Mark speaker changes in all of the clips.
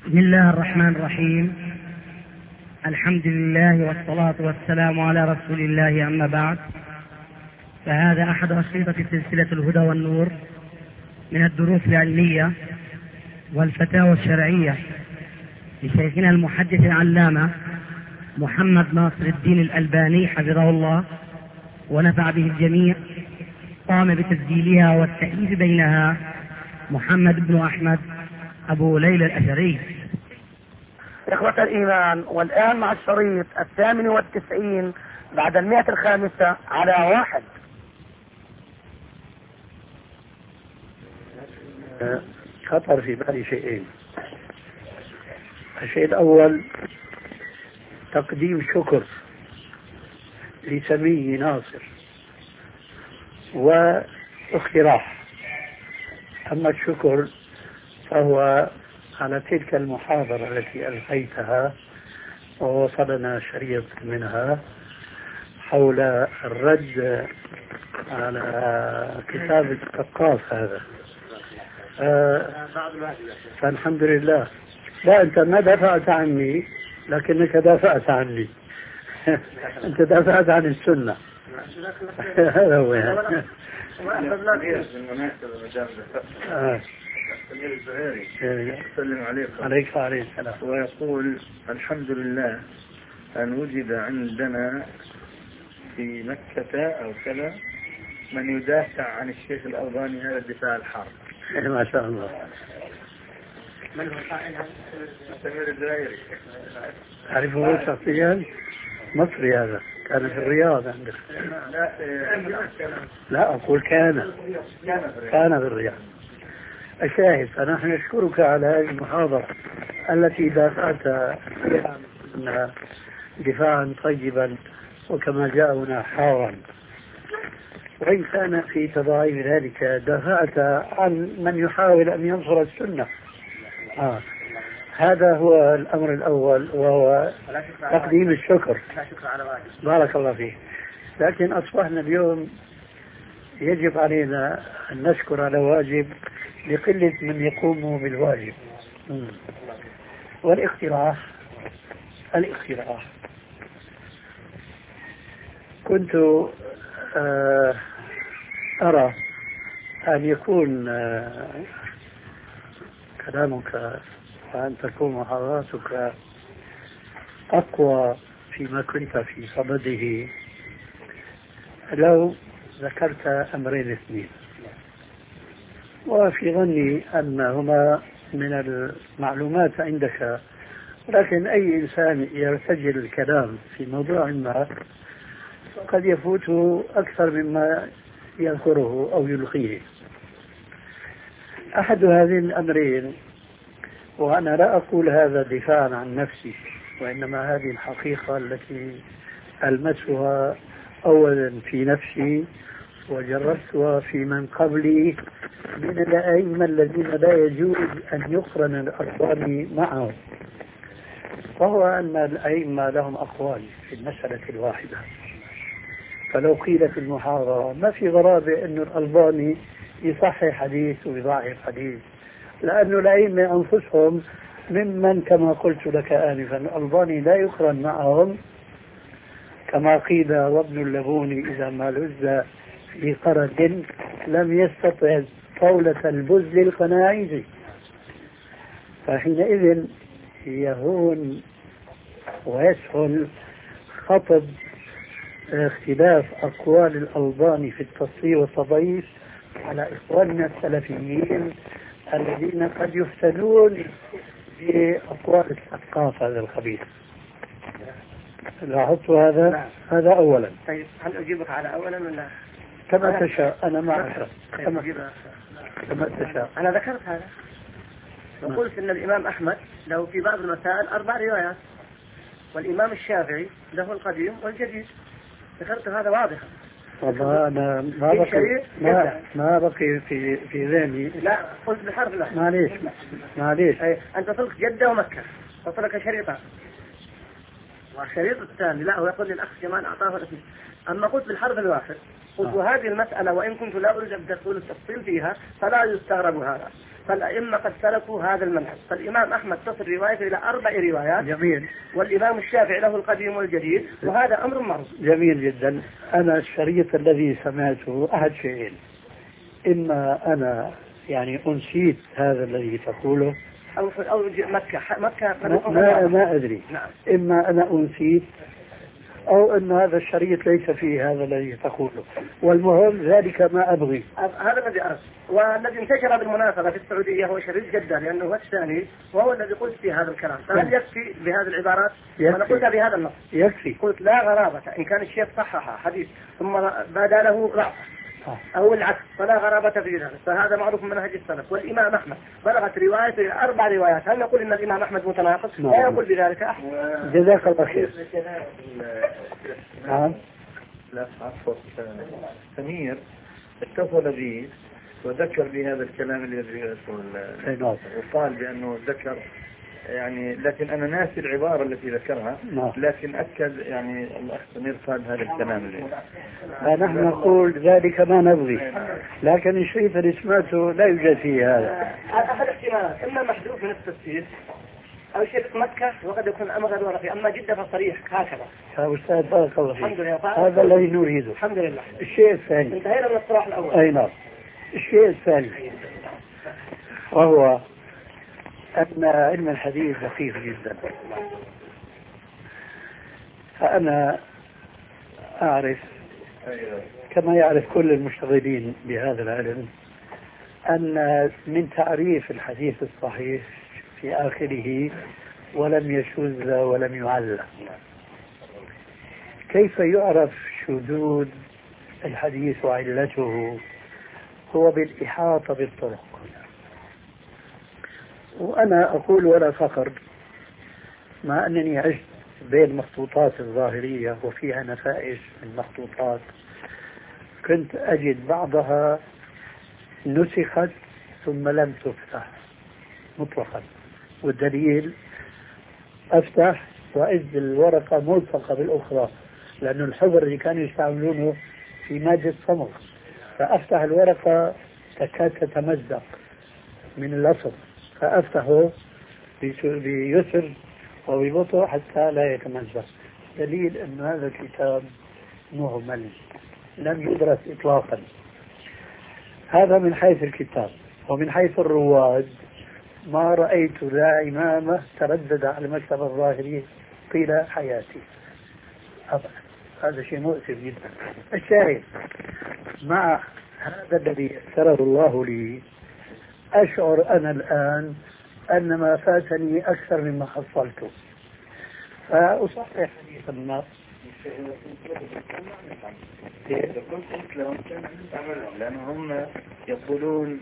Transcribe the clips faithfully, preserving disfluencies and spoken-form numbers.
Speaker 1: بسم الله الرحمن الرحيم. الحمد لله والصلاة والسلام على رسول الله، أما بعد، فهذا أحد أشرطة سلسلة الهدى والنور من الدروس العلمية والفتاوى الشرعية لشيخنا المحدث العلامة محمد ناصر الدين الألباني حفظه الله ونفع به الجميع. قام بتسجيلها والتأليف بينها محمد بن أحمد أبو ليلى الأثري.
Speaker 2: إخوة الإيمان، والآن مع الشريط الثامن والتسعين بعد المئة الخامسة على واحد.
Speaker 3: خطر في بالي شيئين. الشيء الأول تقديم شكر لسمي ناصر واقتراح. أما الشكر فهو على تلك المحاضرة التي ألقيتها ووصلنا شريط منها حول الرد على كتاب الثقاف هذا. آه فالحمد لله. لا، أنت ما دافعت عني لكنك دافعت عني. أنت دافعت عن السنة. هذا هو يعني.
Speaker 4: السمير الزهيري يسلم عليكم.
Speaker 3: عليك وعليه السلام.
Speaker 4: ويقول: الحمد لله أن وجد عندنا في مكة أو كذا من يدافع عن الشيخ الألباني هذا الدفاع الحار.
Speaker 3: ما شاء الله.
Speaker 2: من هو قائلها؟
Speaker 4: السمير الزهيري.
Speaker 3: تعرفه شخصيا؟ مصري هذا، كان في الرياض عندك.
Speaker 4: لا
Speaker 3: لا أقول كان كان في الرياض. الشاهد، فنحن نشكرك على هذه المحاضرة التي دافعت عنها دفاعا طيبا وكما جاءنا حارا، وإن كان في تضاعيف ذلك دافعت عن من يحاول أن ينصر السنة. آه. هذا هو الأمر الأول، وهو تقديم الشكر. بارك الله فيك. لكن أصبحنا اليوم يجب علينا أن نشكر على واجب لقلة من يقوم بالواجب. مم. والاقتراح الاقتراح كنت آه أرى أن يكون آه كلامك وأن تكون محاضراتك أقوى فيما كنت في صدده لو ذكرت أمرين اثنين، وفي ظني أنهما من المعلومات عندك، لكن أي إنسان يرتجل الكلام في موضوع ما قد يفوته أكثر مما يذكره أو يلقيه. أحد هذين الأمرين، وأنا لا أقول هذا دفاعا عن نفسي، وإنما هذه الحقيقة التي ألمسها أولا في نفسي وجربتها في من قبلي من الأئمة الذين لا يجوز أن يقرن الأقوال معهم، وهو أن الأئمة لهم أقوال في المسألة الواحدة. فلو قيل في المحاضرة ما في غرابة أن الألباني يصحح حديث ويضعف حديث، لأن الأئمة أنفسهم ممن كما قلت لك آنفا الألباني لا يقرن معهم، كما قيل: وابن اللبون إذا ما لز في قرد لم يستطع طاولة البز القناعيز. فحينئذ يهون ويسهل خطب اختلاف أقوال الألباني في التصحيح والتضعيف على إخواننا السلفيين الذين قد يفتنون بأقوال الثقافة هذا الخبيث. لاحظت هذا؟
Speaker 2: نعم.
Speaker 3: هذا أولا.
Speaker 2: طيب، هل أجيبك على أولا ولا؟
Speaker 3: كما تشاء، أنا معك كما, كما تشاء.
Speaker 2: أنا ذكرت هذا وقلت أن الإمام أحمد له في بعض المسائل أربع روايات، والإمام الشافعي له القديم والجديد. ذكرت هذا واضحا.
Speaker 3: والله أنا ما بقي ما, ما بقي في في ذهني.
Speaker 2: لا، قلت بالحرف. لا
Speaker 3: معليش معليش.
Speaker 2: أنت قلت جدة ومكة، قلت لك شريطان، والشريط الثاني لا هو يقول الأخ كمان أعطاه الاسم. أما قلت بالحرف الواحد قلت: وهذه المسألة وإن كنت لا أريد أن أدخل التفصيل فيها فلا يستغرب هذا، فالأئمة قد سلكوا هذا المنهج. فالإمام أحمد تصل روايته إلى أربع روايات.
Speaker 3: جميل.
Speaker 2: والإمام الشافعي له القديم والجديد، وهذا أمر معروف.
Speaker 3: جميل جدا. أنا الشريط الذي سمعته أحد شيئين: إما أنا يعني أنسيت هذا الذي تقوله،
Speaker 2: أو أو مكة مكة
Speaker 3: ما, ما أدري.
Speaker 2: نعم.
Speaker 3: إما أنا أنسيت أو أن هذا الشريط ليس فيه هذا الذي تقوله، والمهم ذلك ما أبغي.
Speaker 2: هذا الذي أردت، والذي انتشر بالمناسبة في السعودية هو شريط جدا، لأنه هو الثاني وهو الذي قلت فيه هذا الكلام. فهل يكفي بهذه العبارات؟ أنا قلتها بهذا النص.
Speaker 3: يكفي.
Speaker 2: قلت لا غرابة إن كان الشيخ صحح حديث ثم بدا له ضعف أو العكس فلا غرابة في ذلك، فهذا معروف من منهج السلف. والإمام أحمد بلغت روايته إلى أربع روايات، هل نقول إن الإمام أحمد متناقض؟ لا يقول بذلك أحد.
Speaker 3: جزاك الله خير.
Speaker 4: نعم. لا عفوا سمير اتصل بي وذكر بهذا الكلام الذي يقول، وقال بأنه ذكر يعني، لكن أنا ناسي العبارة التي ذكرها، لكن أكد يعني الأخ سمير قال هذا الكلام اللي
Speaker 3: نحن نقول ذلك ما نبغي، لكن الشيء اللي سمعته لا يوجد فيه هذا.
Speaker 2: أحد الاحتمالات إما محذوف من التفسير أو شيء في مكة وقد يكون أمر غير ورقي، أما جدة فصريح هكذا.
Speaker 3: يا أستاذ بارك الله فيك.
Speaker 2: الحمد لله.
Speaker 3: هذا الذي نريده.
Speaker 2: الحمد لله.
Speaker 3: الشيء الثاني.
Speaker 2: انتهينا من الصراح الأول.
Speaker 3: أي نعم. الشيء الثاني وهو أن علم الحديث دقيق جدا. فأنا أعرف كما يعرف كل المشتغلين بهذا العلم أن من تعريف الحديث الصحيح في آخره ولم يشذ ولم يعلق. كيف يعرف شذوذ الحديث وعلته؟ هو بالإحاطة بالطرق. وأنا أقول ولا فخر، مع أنني عشت بين مخطوطات الظاهرية وفيها نفائس من مخطوطات كنت أجد بعضها نسخت ثم لم تفتح مطلقا، والدليل أفتح وإذ الورقة ملصقة بالأخرى، لأن الحبر اللي كانوا يستعملونه في مادة صمغ، فأفتح الورقة تكاد تتمزق من اللصق، فأفتحه بيسر وببطء حتى لا يتمزق. دليل أن هذا الكتاب مهمل لم يدرس إطلاقا. هذا من حيث الكتاب. ومن حيث الرواد ما رأيت لا إمامة تردد على المكتب الظاهري طيلة حياتي أبدا. هذا شيء مؤسف جدا. الشاهد مع هذا الذي يسره الله لي أشعر أنا الآن أن ما فاتني أكثر مما حصلته، فأصحح حديث النص
Speaker 4: لأنهم يقولون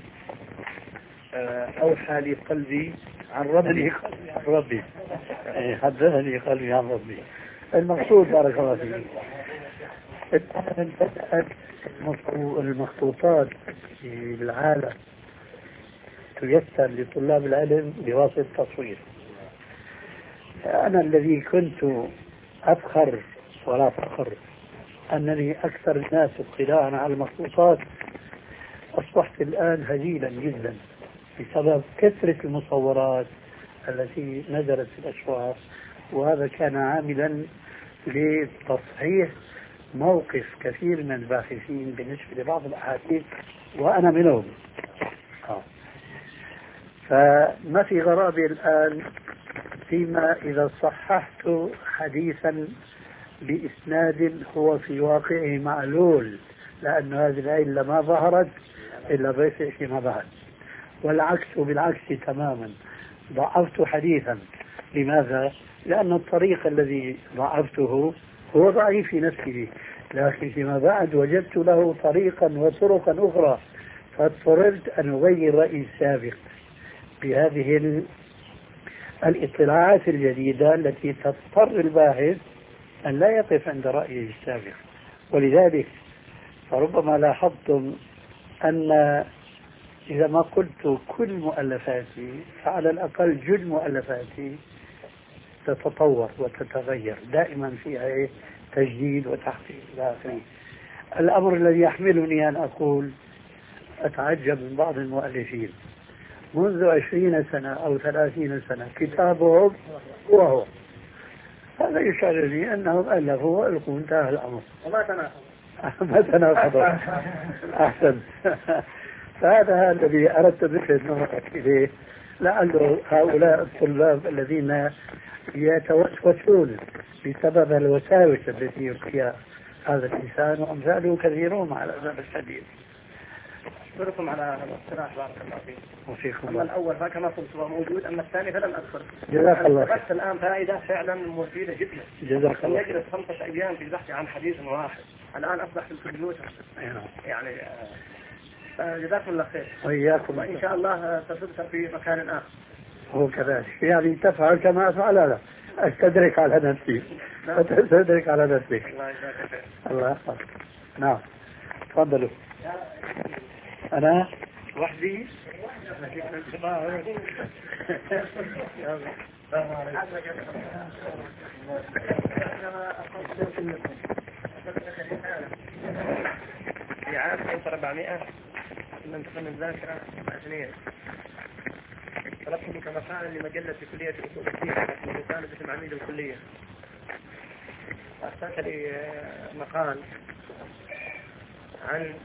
Speaker 4: أوحى لي قلبي عن ربي
Speaker 3: عن ربي حدثني قلبي عن ربي. المقصود بارك الله فيك الآن بدأت المخطوطات في العالم تيسر لطلاب العلم بواسطة التصوير. أنا الذي كنت أفخر ولا فخر أنني أكثر الناس اطلاعا على المخطوطات أصبحت الآن هزيلا جدا بسبب كثرة المصورات التي نزلت في الأسواق، وهذا كان عاملا لتصحيح موقف كثير من الباحثين بالنسبة لبعض الأحاديث وأنا منهم. آه. فما في غرابة الآن فيما إذا صححت حديثا بإسناد هو في واقعه معلول، لأن هذه العلة ما ظهرت إلا بيسع فيما بعد، والعكس بالعكس تماما. ضعفت حديثا، لماذا؟ لأن الطريق الذي ضعفته هو ضعيف في نفسه، لكن فيما بعد وجدت له طريقا وطرقا أخرى، فاضطررت أن أغير رأيي السابق بهذه الاطلاعات الجديدة التي تضطر الباحث أن لا يقف عند رأيه السابق. ولذلك فربما لاحظتم أن إذا ما قلت كل مؤلفاتي فعلى الأقل جل مؤلفاتي تتطور وتتغير، دائما فيها تجديد وتحقيق إلى آخره. الأمر الذي يحملني أن أقول أتعجب من بعض المؤلفين منذ عشرين سنة أو ثلاثين سنة كتابهم وهو، هذا يشعر لي أنهم ألفوا وألقوا انتهى الأمر
Speaker 2: وما تناقض.
Speaker 3: ما تناقض. أحسن. فهذا الذي أردت بك نظرك إليه، لعل هؤلاء الطلاب الذين يتوسوسون بسبب الوساوس التي يلقيها هذا الإنسان وأمثاله كثيرون على الأسف الشديد.
Speaker 2: أشكركم على هذا الاقتراح بارك الله فيكم.
Speaker 3: وفيكم.
Speaker 2: أما الأول فكما قلت هو موجود، أما الثاني فلم أذكر.
Speaker 3: جزاك الله خير.
Speaker 2: بس الآن فائدة فعلا مفيدة جدا.
Speaker 3: جزاك الله
Speaker 2: خير. يجلس خمسة أيام في البحث عن حديث واحد، الآن أصبح في الكمبيوتر. يعني جزاكم الله خير.
Speaker 3: وإياكم.
Speaker 2: وإن شاء الله تصدق في مكان آخر.
Speaker 3: هو كذلك، يعني تفعل كما أفعل أنا، أستدرك على نفسي وتستدرك على نفسك. الله يحفظك. نعم تفضلوا. أنا
Speaker 2: وحدي. في عام ألف وأربعمائة من تقن الذاكرة مأجنية طلبت منك مقالا لمجلة في كلية الأصول الدين ورسالة باسم عميد الكلية. أرسلت لي مقال عن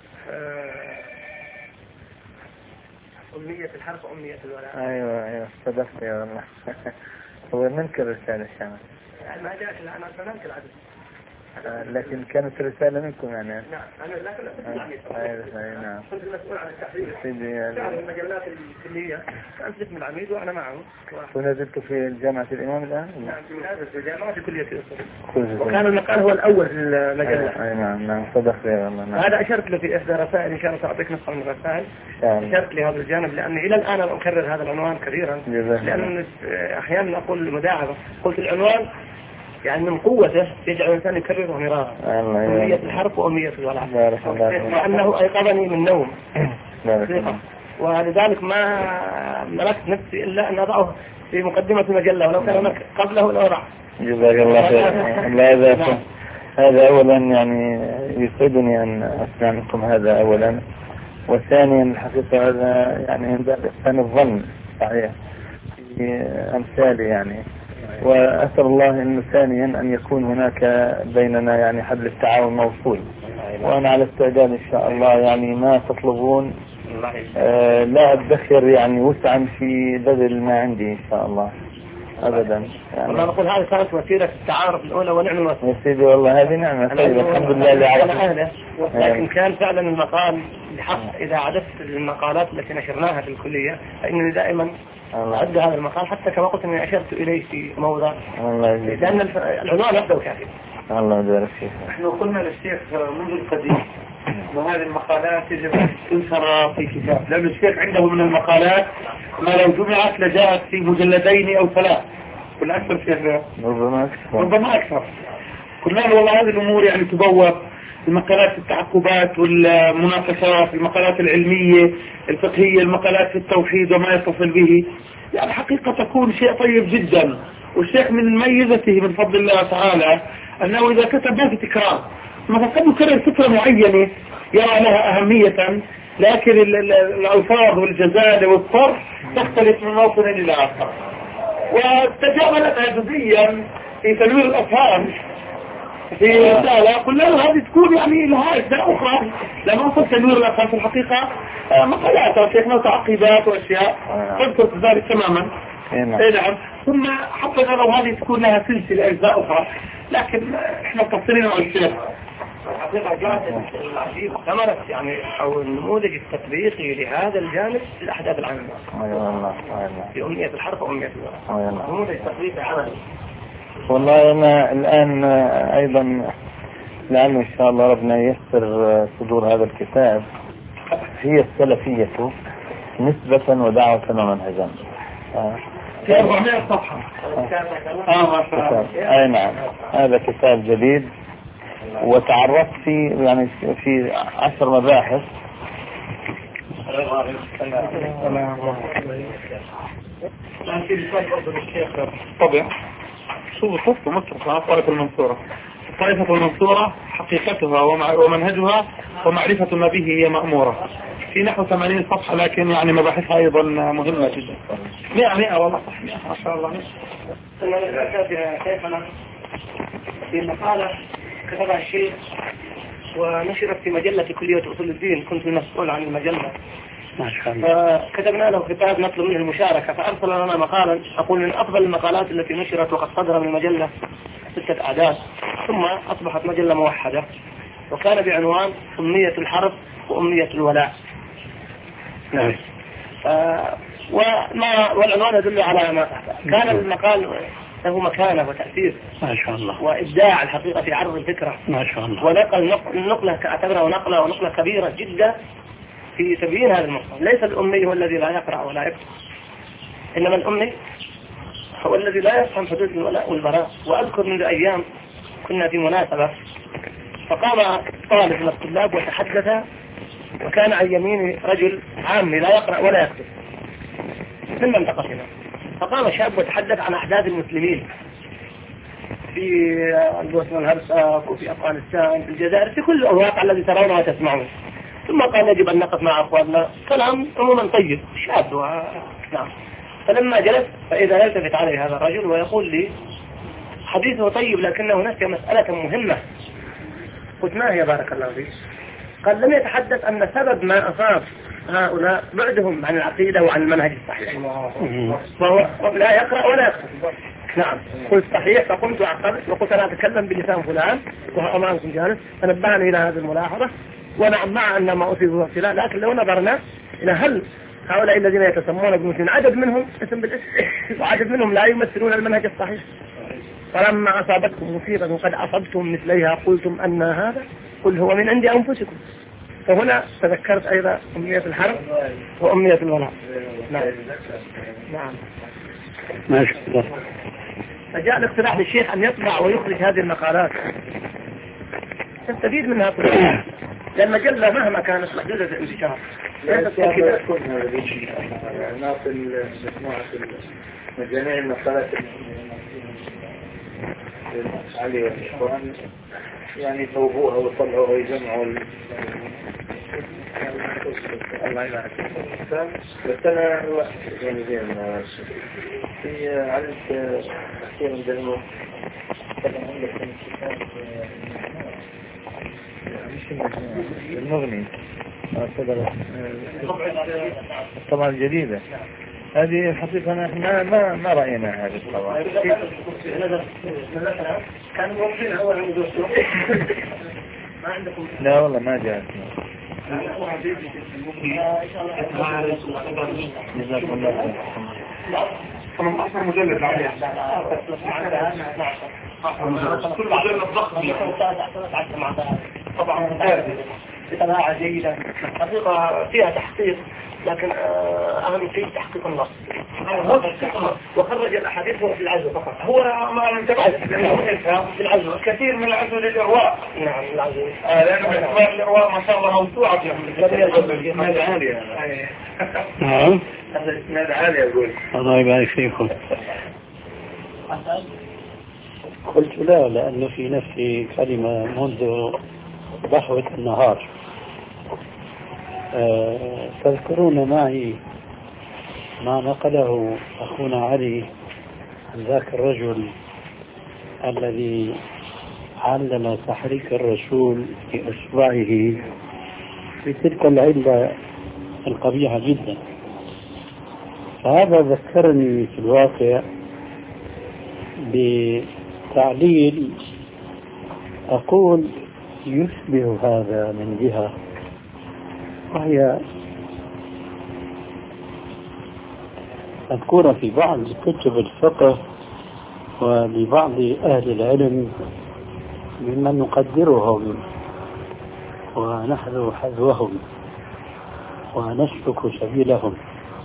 Speaker 2: أمنية الحرب وأمنية الولاء.
Speaker 4: أيوة أيوة صدقت يا والله. هو منكر رسالة الشامل
Speaker 2: يعني ما جاءت الآن أنا منكر عدد.
Speaker 4: آه لكن كانت رسالة منكم يعني.
Speaker 2: نعم أنا لكن
Speaker 4: أيوة أيوة نعم.
Speaker 2: كنت مسؤول عن التحرير.
Speaker 4: سيدي يعني.
Speaker 2: تعرف المجلات الكلية كنت اسم العميد وأنا معه.
Speaker 4: ونزلت في جامعة الإمام الآن؟
Speaker 2: نعم في جامعة الكلية في الأصول. وكان المقال هو الأول في المجلة.
Speaker 4: أي نعم نعم صدقت يا والله. نعم.
Speaker 2: هذا أشرت له في إحدى رسائل إن شاء الله تعطيك نسخة من الرسائل. أشرت لهذا الجانب لأني إلى الآن أنا أكرر هذا العنوان كثيرا. لأن أحيانا أقول مداعبة قلت العنوان يعني من قوته يجعل الإنسان يكرره مرارا. أمنية الحرب وأمنية الولاء. لأنه أيقظني من نوم. ولذلك ما ملكت نفسي إلا أن أضعه في مقدمة المجلة ولو كان هناك قبله لأضع.
Speaker 4: جزاك الله خير. هذا هذا أولا يعني يسعدني أن أسمع منكم هذا أولا، وثانيا الحقيقة هذا يعني عند الإحسان الظن صحيح في أمثالي يعني، وأسأل الله إنه ثانيا أن يكون هناك بيننا يعني حبل التعاون موصول، وأنا على استعداد إن شاء الله يعني ما تطلبون آه لا أدخر يعني وسعا في بذل ما عندي إن شاء الله أبدا يعني.
Speaker 2: والله نقول هذه كانت وسيلة التعارف الأولى ونعم الوسيلة.
Speaker 4: يا سيدي والله هذه نعمة طيبة الحمد لله اللي
Speaker 2: عرفت. لكن كان فعلا المقال بحق إذا عدت المقالات التي نشرناها في الكلية فإنني دائما أعد هذا المقال حتى كما قلت أني أشرت إليه في موضع لأن العنوان أبدأ كافي.
Speaker 4: الله يبارك فيك.
Speaker 5: نحن قلنا للشيخ منذ القديم وهذه المقالات يجب أن تنشر في كتاب، لأن الشيخ عنده من المقالات ما لو جمعت لجاءت في مجلدين أو ثلاث والأكثر شيخ
Speaker 4: ربما أكثر
Speaker 5: ربما أكثر. قلنا له والله هذه الأمور يعني تبوب المقالات التعقبات والمناقشات، المقالات العلمية الفقهية، المقالات في التوحيد وما يتصل به، يعني حقيقة تكون شيء طيب جدا. والشيخ من ميزته من فضل الله تعالى أنه إذا كتب ما في تكرار، مثلا قد يكرر فكرة معينة يرى لها أهمية لكن الألفاظ والجزالة والصرف تختلف من موطن إلى آخر، وتجاهلتها جزئيا في تنوير الأفهام في رسالة قلنا له هذه تكون يعني لها أجزاء أخرى لما وصل تنوير الأفهام في الحقيقة مقالات وشيخنا وتعقيبات وأشياء تذكر ذلك تماما. نعم. ثم حطنا لو هذه تكون لها سلسلة أجزاء أخرى، لكن احنا مقصرين على الشيخ.
Speaker 2: الحقيقة جاءت العجيب ثمرة يعني أو النموذج التطبيقي لهذا الجانب في الأحداث العامة.
Speaker 4: أيوة الله
Speaker 2: في أمنية الحرب وأمنية الولاء. نموذج تطبيقي عملي.
Speaker 4: والله أنا الآن أيضا لعل إن شاء الله ربنا ييسر صدور هذا الكتاب هي السلفية نسبة ودعوة ومنهجا.
Speaker 5: في أربعمائة صفحة.
Speaker 4: آه أي نعم هذا كتاب جديد وتعرفت في يعني في عشر مباحث.
Speaker 5: طبعا شو صفته مصر طريق المنصورة الطائفة المنصورة حقيقتها ومنهجها ومعرفة ما به هي مأمورة، في نحو ثمانين صفحة، لكن يعني مباحثها أيضا مهمة جدا. مئة مئة والله صح، مئة ما شاء الله.
Speaker 2: شيخنا في مقالة كتبها الشيخ ونشرت في مجلة كلية أصول الدين، كنت المسؤول عن المجلة،
Speaker 3: ما شاء الله.
Speaker 2: فكتبنا له كتاب نطلب منه المشاركة، فأرسل لنا مقالا أقول من أفضل المقالات التي نشرت وقد صدر من المجلة ستة أعداد، ثم أصبحت مجلة موحدة، وكان بعنوان أمنية الحرب وأمنية الولاء.
Speaker 3: نعم.
Speaker 2: آه وما والعنوان يدل على ما كان المقال له مكانة وتأثير
Speaker 3: ما شاء الله،
Speaker 2: وإبداع الحقيقة في عرض الفكرة
Speaker 3: ما شاء الله،
Speaker 2: ونقل نقلة أعتبرها نقلة ونقلة كبيرة جدا في تبيين هذا المفهوم. ليس الأمي هو الذي لا يقرأ ولا يكتب، إنما الأمي هو الذي لا يفهم حدود الولاء والبراء. وأذكر منذ أيام كنا في مناسبة فقام طالب من الطلاب وتحدث، وكان عن يمين رجل عامي لا يقرأ ولا يكتب من منطقتنا، فقام شاب وتحدث عن أحداث المسلمين في البوسنة والهرسك وفي أفغانستان في الجزائر في كل الواقع الذي ترونه وتسمعون، ثم قال يجب أن نقف مع أخواننا. كلام عموما طيب شاب و... نعم. فلما جلس فإذا يلتفت علي هذا الرجل ويقول لي حديثه طيب لكن هناك مسألة مهمة. قلت ما هي بارك الله فيك؟ قال لم يتحدث أن سبب ما أصاب هؤلاء بعدهم عن العقيدة وعن المنهج الصحيح، وهو لا يقرأ ولا يكتب. نعم. قلت صحيح، فقمت وعقبت وقلت أنا أتكلم بلسان فلان وهو أمامكم جالس، فنبهني إلى هذه الملاحظة. ونعم مع أن ما أصيبه ابتلاء، لكن لو نظرنا إلى هل هؤلاء الذين يتسمون بالمسلمين عدد منهم اسم بالاسم وعدد منهم لا يمثلون المنهج الصحيح، فلما أصابتكم مصيبة وقد أصبتم مثليها قلتم أن هذا قل هو من عند أنفسكم. فهنا تذكرت أيضا أمنية الحرب وأمنية الولاء. نعم. نعم.
Speaker 3: ما شاء الله.
Speaker 2: فجاء الاقتراح للشيخ أن يطبع ويخرج هذه المقالات تستفيد منها كلها، لأن المجلة مهما كانت محدودة الانتشار
Speaker 4: ناقل مجموعة جميع المقالات علي والإخوان يعني توبوها وطلعوها ويجمعوا الله يبارك. بس أنا يعني زين في علمت كثير من ذنوب طبعا عندك المغني طبعا الجديدة هذه الحقيقة احنا ما ما رأينا هذه الطبعا.
Speaker 2: كان موجودين أول عند السوق ما عندكم؟
Speaker 4: لا والله ما جاءتنا. جزاكم الله خير.
Speaker 5: ثمانية عشر مجلد عليها. كل مجلد ضخم طبعا ممتاز
Speaker 2: بطباعة جيدة حقيقة فيها تحقيق، لكن أهم شيء تحقيق النص. وخرج الأحاديث هو في العزو فقط،
Speaker 5: هو ما انتبه
Speaker 2: في العزو
Speaker 5: كثير من العزو للإرواء.
Speaker 2: نعم العزو
Speaker 5: لأنه بإخبار الإرواء ما شاء الله موسوعة
Speaker 4: الإسناد عالية.
Speaker 3: نعم.
Speaker 4: هذا الإسناد عالية أقول.
Speaker 3: الله يبارك فيكم. قلت لا، لأنه في نفسي كلمة منذ ضحوة النهار. أه تذكرون معي ما نقله أخونا علي عن ذاك الرجل الذي علم تحريك الرسول في أصبعه بتلك العلة القبيحة جدا. فهذا ذكرني في الواقع بتعليل أقول يشبه هذا من جهة، وهي مذكورة في بعض كتب الفقه ولبعض أهل العلم ممن نقدرهم ونحذو حذوهم ونسلك سبيلهم،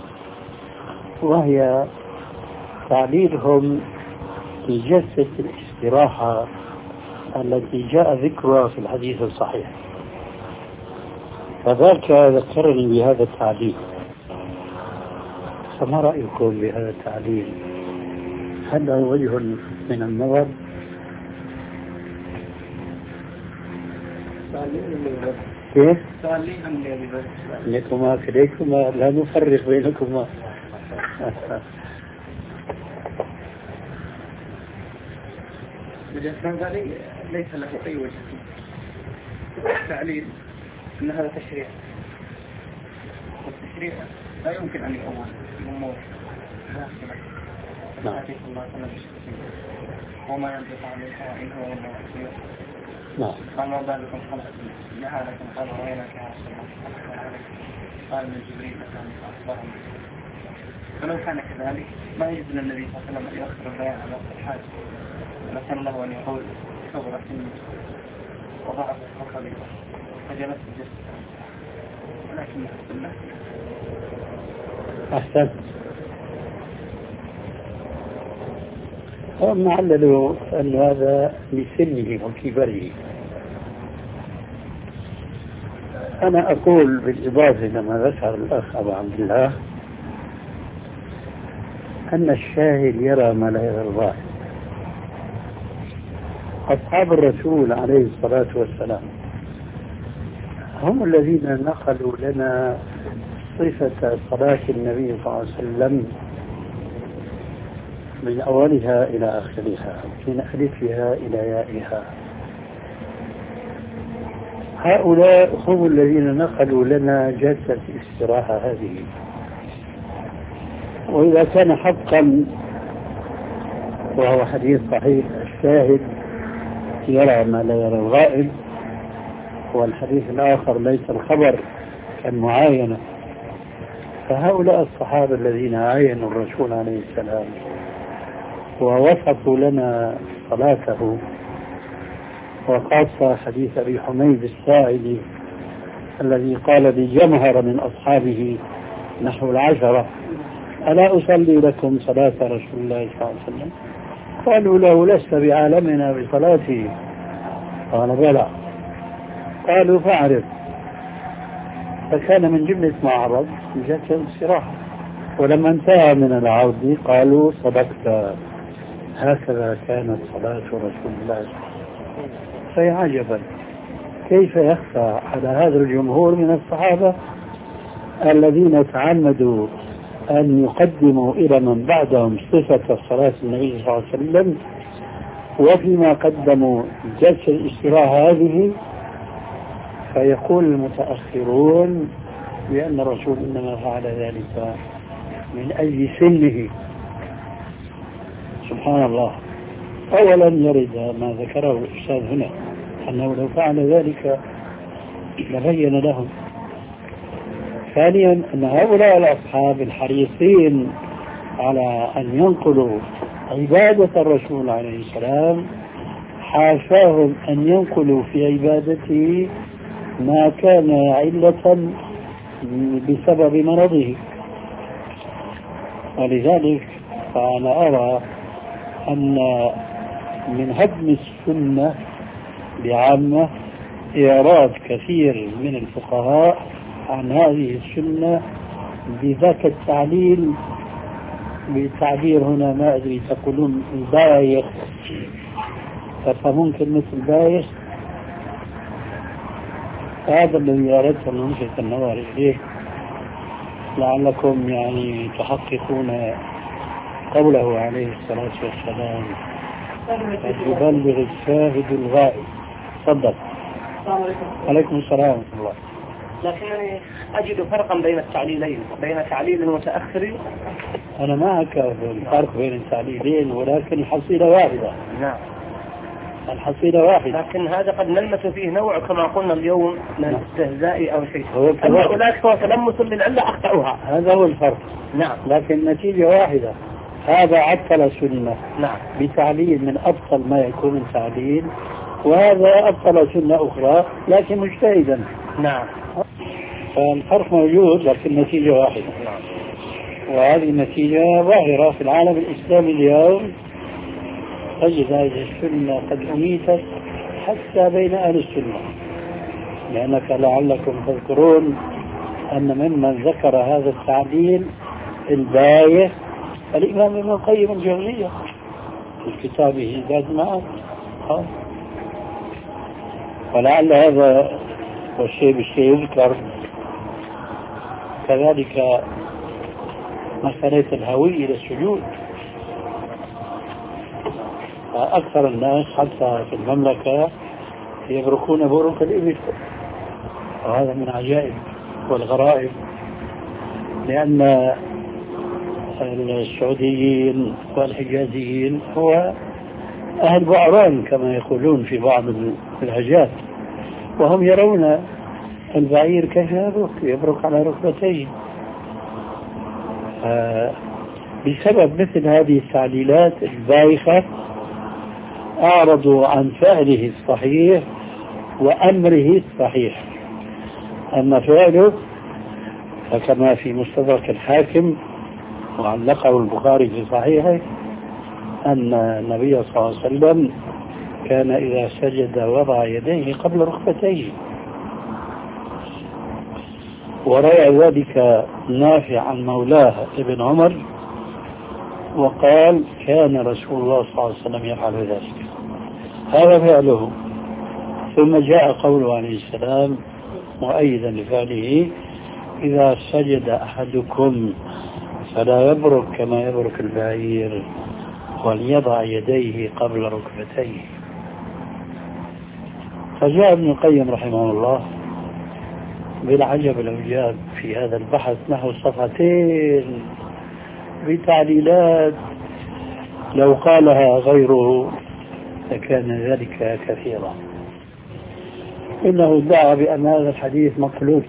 Speaker 3: وهي تعليلهم لجلسة الاستراحة التي جاء ذكرها في الحديث الصحيح. فذاك ذكرني بهذا التعليل، فما رأيكم بهذا التعليل؟ هل له وجه من النظر؟ كيف؟ لكما كليكما لا نفرق بينكما.
Speaker 2: ليس له أي وجه تعليل أن هذا تشريع، والتشريع لا يمكن أن يؤول الأمور
Speaker 3: نعم.
Speaker 2: وما ينطق عن الهوى إن هو إلا وحي يوحى.
Speaker 3: نعم.
Speaker 2: قال ما بالكم خلق جهالكم قال وينك يا رسول الله قال من جبريل أتاني فأخبرني. فلو كان كذلك ما يجوز للنبي صلى الله عليه وسلم أن يؤخر البيان على وقت الحاجة، ولكن الله أن يقول كبر سني وضعف فقري فجلست الجسد، ولكن السنة.
Speaker 3: أحسن. هم عللوا أن هذا لسنه وكبره. أنا أقول بالإضافة لما ذكر الأخ أبو عبد الله أن الشاهد يرى ما لا يرى الظاهر. أصحاب الرسول عليه الصلاة والسلام هم الذين نقلوا لنا صفة صلاة النبي صلى الله عليه وسلم من أولها إلى آخرها، من ألفها إلى يائها. هؤلاء هم الذين نقلوا لنا جلسة الاستراحة هذه. وإذا كان حقا وهو حديث صحيح الشاهد يرى ما لا يرى الغائب، والحديث الآخر ليس الخبر كالمعاينة، فهؤلاء الصحابة الذين عاينوا الرسول عليه السلام ووصفوا لنا صلاته، وخاصة حديث أبي حميد الساعدي الذي قال لجمهر من أصحابه نحو العشرة: ألا أصلي لكم صلاة رسول الله صلى الله عليه وسلم؟ قالوا له: لست بعالمنا بصلاته. قال: بلى. قالوا: فاعرف. فكان من جملة ما عرض جلسة الاستراحة. ولما انتهى من العرض قالوا: صدقت، هكذا كانت صلاة رسول الله صلى الله عليه وسلم. فيا عجبا كيف يخفى على هذا الجمهور من الصحابة الذين تعمدوا أن يقدموا إلى من بعدهم صفة صلاة النبي صلى الله عليه وسلم، وفيما قدموا جلسة الاستراحة هذه فيقول المتأخرون بأن الرسول إنما فعل ذلك من أجل سنه. سبحان الله. أولا يرد ما ذكره الأستاذ هنا أنه لو فعل ذلك لبين لهم. ثانيا أن هؤلاء الأصحاب الحريصين على أن ينقلوا عبادة الرسول عليه السلام حاشاهم أن ينقلوا في عبادته ما كان علة بسبب مرضه. ولذلك فأنا أرى أن من هدم السنة بعامة إعراض كثير من الفقهاء عن هذه السنة بذاك التعليل، بالتعبير هنا ما أدري تقولون بايخ، تفهمون كلمة البايخ؟ هذا الذي أردت أن نلفت النظر إليه لعلكم يعني تحققون قوله عليه الصلاة والسلام: يبلغ الشاهد الغائب. تفضل.
Speaker 2: السلام عليكم.
Speaker 3: عليكم السلام ورحمة الله.
Speaker 2: لكنني أجد فرقا بين التعليلين، بين تعليل المتأخر.
Speaker 3: أنا معك في الفرق بين التعليلين، ولكن الحصيلة واحدة.
Speaker 2: نعم.
Speaker 3: الحصيلة واحدة.
Speaker 2: لكن هذا قد نلمس فيه نوع كما قلنا اليوم من الاستهزاء أو شيء.
Speaker 3: أما
Speaker 2: أولئك هو تلمس للعلة أخطأوها.
Speaker 3: هذا هو الفرق.
Speaker 2: نعم.
Speaker 3: لكن النتيجة واحدة. هذا عطل سنة.
Speaker 2: نعم.
Speaker 3: بتعليل من أبطل ما يكون من تعليل، وهذا أبطل سنة أخرى لكن مجتهدا.
Speaker 2: نعم.
Speaker 3: فالفرق موجود لكن النتيجة واحدة.
Speaker 2: نعم.
Speaker 3: وهذه النتيجة ظاهرة في العالم الإسلامي اليوم. تجد هذه السنة قد أميتت حتى بين أهل السنة، لأنك لعلكم تذكرون أن ممن ذكر هذا التعديل البايخ الإمام ابن القيم الجوزية في كتابه زاد المعاد. ولعل هذا والشيء بالشيء يذكر كذلك مسألة الهوي إلى السجود. أكثر الناس حتى في المملكة يبركون برك الإبل، وهذا من عجائب والغرائب، لأن السعوديين والحجازيين هو أهل بعران كما يقولون في بعض اللهجات، وهم يرون البعير كيف يبرك يبرك على ركبتيه. بسبب مثل هذه التعليلات البايخة أعرضوا عن فعله الصحيح وأمره الصحيح. أما فعله فكما في مستدرك الحاكم وعلقه البخاري في صحيحه أن النبي صلى الله عليه وسلم كان إذا سجد وضع يديه قبل ركبتيه، وروى ذلك نافع عن مولاه ابن عمر وقال كان رسول الله صلى الله عليه وسلم يفعل ذلك. هذا فعله. ثم جاء قوله عليه السلام مؤيدا لفعله إذا سجد أحدكم فلا يبرك كما يبرك البعير وليضع يديه قبل ركبتيه. فجاء ابن القيم رحمه الله بالعجب العجاب في هذا البحث نحو صفحتين بتعليلات لو قالها غيره لكان ذلك كثيرا. إنه ادعى بأن هذا الحديث مقلوب.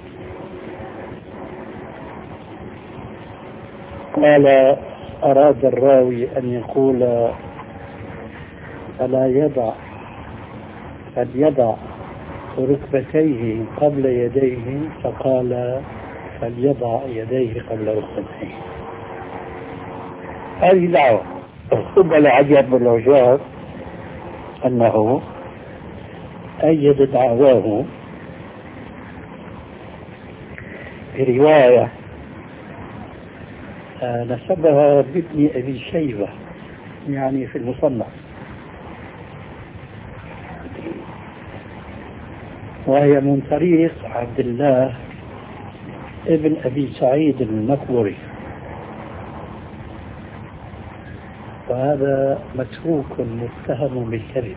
Speaker 3: قال أراد الراوي أن يقول فلا يضع فليضع ركبتيه قبل يديه، فقال فليضع يديه قبل ركبتيه. هذه دعوة. ثم العجب بالعجاب أنه أيد دعواه برواية نسبها بابن أبي شيبة يعني في المصنف، وهي من طريق عبد الله ابن أبي سعيد المقبري، وهذا متروك متهم بالكذب.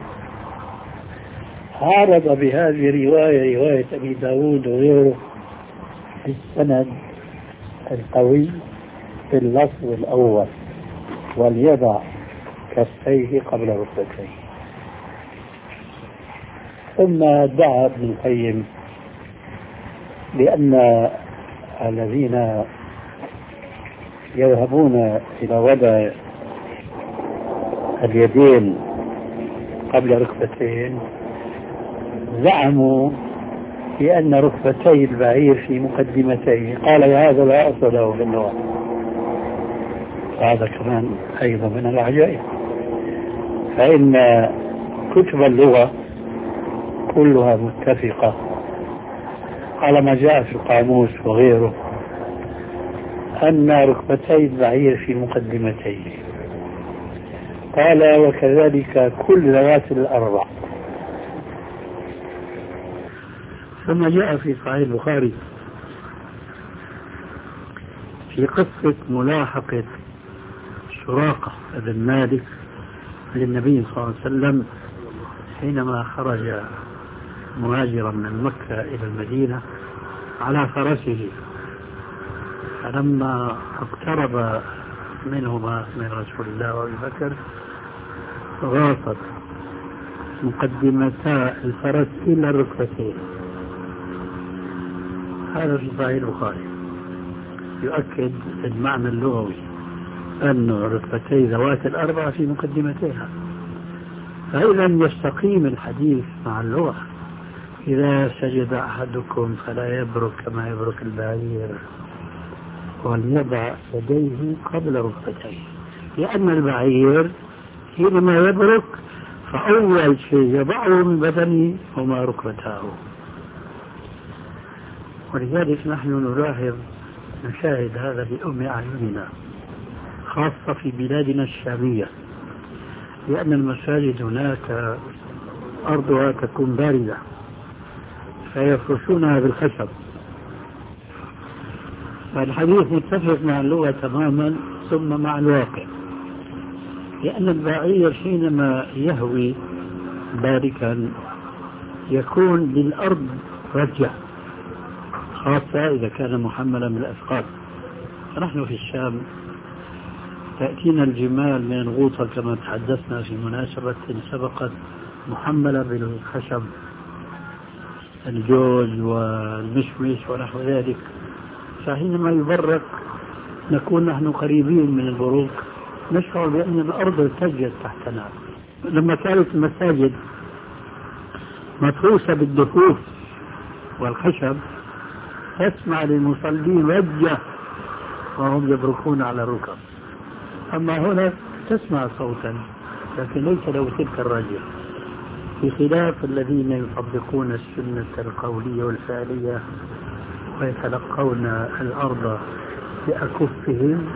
Speaker 3: عارض بهذه الرواية رواية أبي داود وغيره بالسند القوي في اللفظ الأول وليضع كفيه قبل ركبتيه. ثم دعا ابن القيم بأن الذين يذهبون إلى وضع اليدين قبل ركبتين زعموا بأن ركبتي البعير في مقدمتيه. قال هذا لا أصل له في اللغة. هذا كمان أيضا من العجائب، فإن كتب اللغة كلها متفقة على ما جاء في القاموس وغيره أن ركبتي البعير في مقدمتيه. قال وكذلك كل ذوات الأربع. ثم جاء في صحيح البخاري في قصة ملاحقة سراقة بن مالك للنبي صلى الله عليه وسلم حينما خرج مهاجرا من مكة إلى المدينة على فرسه، فلما اقترب منهما من رسول الله وابي بكر غاصت مقدمتا الفرس إلى الركبتين. هذا في صحيح البخاري يؤكد المعنى اللغوي أن ركبتي ذوات الأربعة في مقدمتها. فإذا يستقيم الحديث مع اللغة. إذا سجد أحدكم فلا يبرك كما يبرك البعير وليضع يديه قبل ركبتيه، لأن البعير حينما يبرك فأول شيء يضعه من بدنه هما ركبتاه. ولذلك نحن نلاحظ نشاهد هذا بأم أعيننا خاصة في بلادنا الشامية، لأن المساجد هناك أرضها تكون باردة فيفرشونها بالخشب. فالحديث متفق مع اللغة تماما ثم مع الواقع، لأن البعير حينما يهوي باركا يكون للأرض رجع، خاصة إذا كان محملا بالأثقال. نحن في الشام تأتينا الجمال من الغوطة كما تحدثنا في مناسبة سبقت محملة بالخشب، الجوز والمشمش ونحو ذلك، فحينما يبرك نكون نحن قريبين من البروق، نشعر بأن الأرض ارتجت تحتنا. لما كانت المساجد متروسة بالدفوف والخشب تسمع للمصلين رجة وهم يبركون على الركب، أما هنا تسمع صوتا لكن ليس له تلك الرجة، بخلاف الذين يطبقون السنة القولية والفعلية ويتلقون الأرض بأكفهم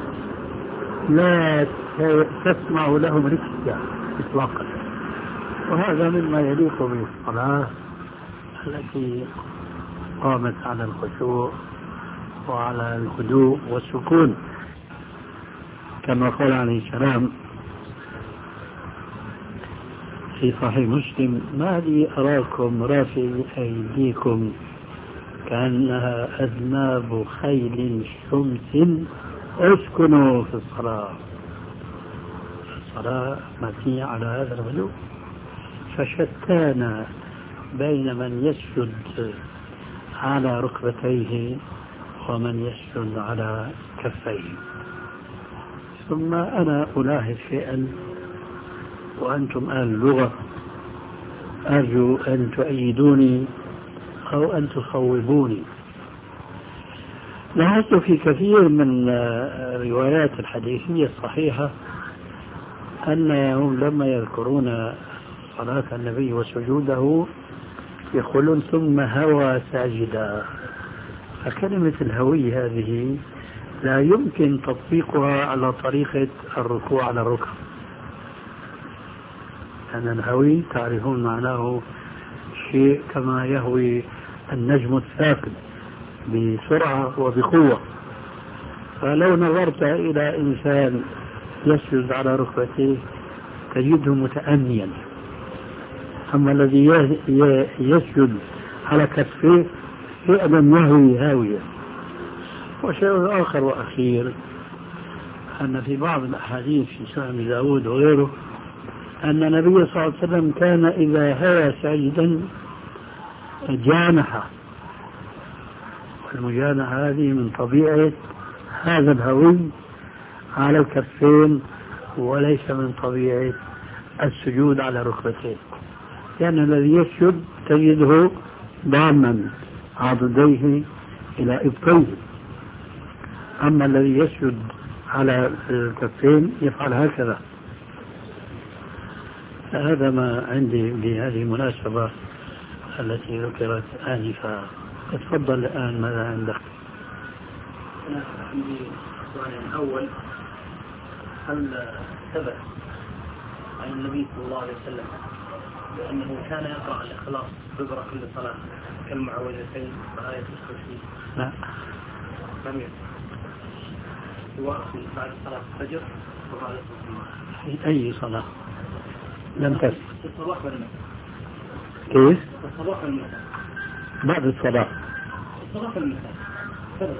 Speaker 3: لا تسمع لهم ركزة إطلاقا. وهذا مما يليق بالصلاة التي قامت على الخشوع وعلى الهدوء والسكون، كما قال عليه السلام في صحيح مسلم: ما لي أراكم رافعي أيديكم كأنها أذناب خيل شمس، اسكنوا في الصلاة. الصلاة مبنية على هذا الهدوء، فشتان بين من يسجد على ركبتيه ومن يسجد على كفيه. ثم أنا ألاحظ شيئا وأنتم أهل اللغة، أرجو أن تؤيدوني أو أن تصوبوني. لاحظت في كثير من الروايات الحديثية الصحيحة أنهم لما يذكرون صلاة النبي وسجوده يقولون ثم هوى ساجدا. فكلمة الهوي هذه لا يمكن تطبيقها على طريقة الركوع على الركب، أن الهوي تعرفون معناه شيء كما يهوي النجم الثاقب بسرعة وبقوة. فلو نظرت إلى إنسان يسجد على ركبتيه تجده متأنيا، أما الذي يسجد على كتفيه فعلا يهوي هاوية. وشيء آخر وأخير أن في بعض الأحاديث في سنن داود وغيره أن النبي صلى الله عليه وسلم كان إذا هوى ساجدا جانح، والمجانحة هذه من طبيعة هذا الهوي على الكفين وليس من طبيعة السجود على ركبتين، لأن الذي يسجد تجده ضاما عضديه إلى إبطيه، أما الذي يسجد على الكفين يفعل هكذا. هذا ما عندي بهذه المناسبة التي ذكرت آنفا. تفضل الآن، ماذا عندك؟
Speaker 1: عندي سؤالين. أول، هل ثبت عن النبي صلى الله عليه وسلم بأنه كان يقرأ الإخلاص دبر كل صلاة كالمعوذتين وآية الكرسي؟
Speaker 3: لا،
Speaker 1: لم يكن، سواء في بعد صلاة الفجر وبعد الصبح.
Speaker 3: في أي صلاة؟ لم تثبت.
Speaker 1: في الصباح والمساء.
Speaker 3: كيف؟
Speaker 1: في الصباح والمساء.
Speaker 3: بعد الصلاة.
Speaker 1: الصباح والمساء ثبت.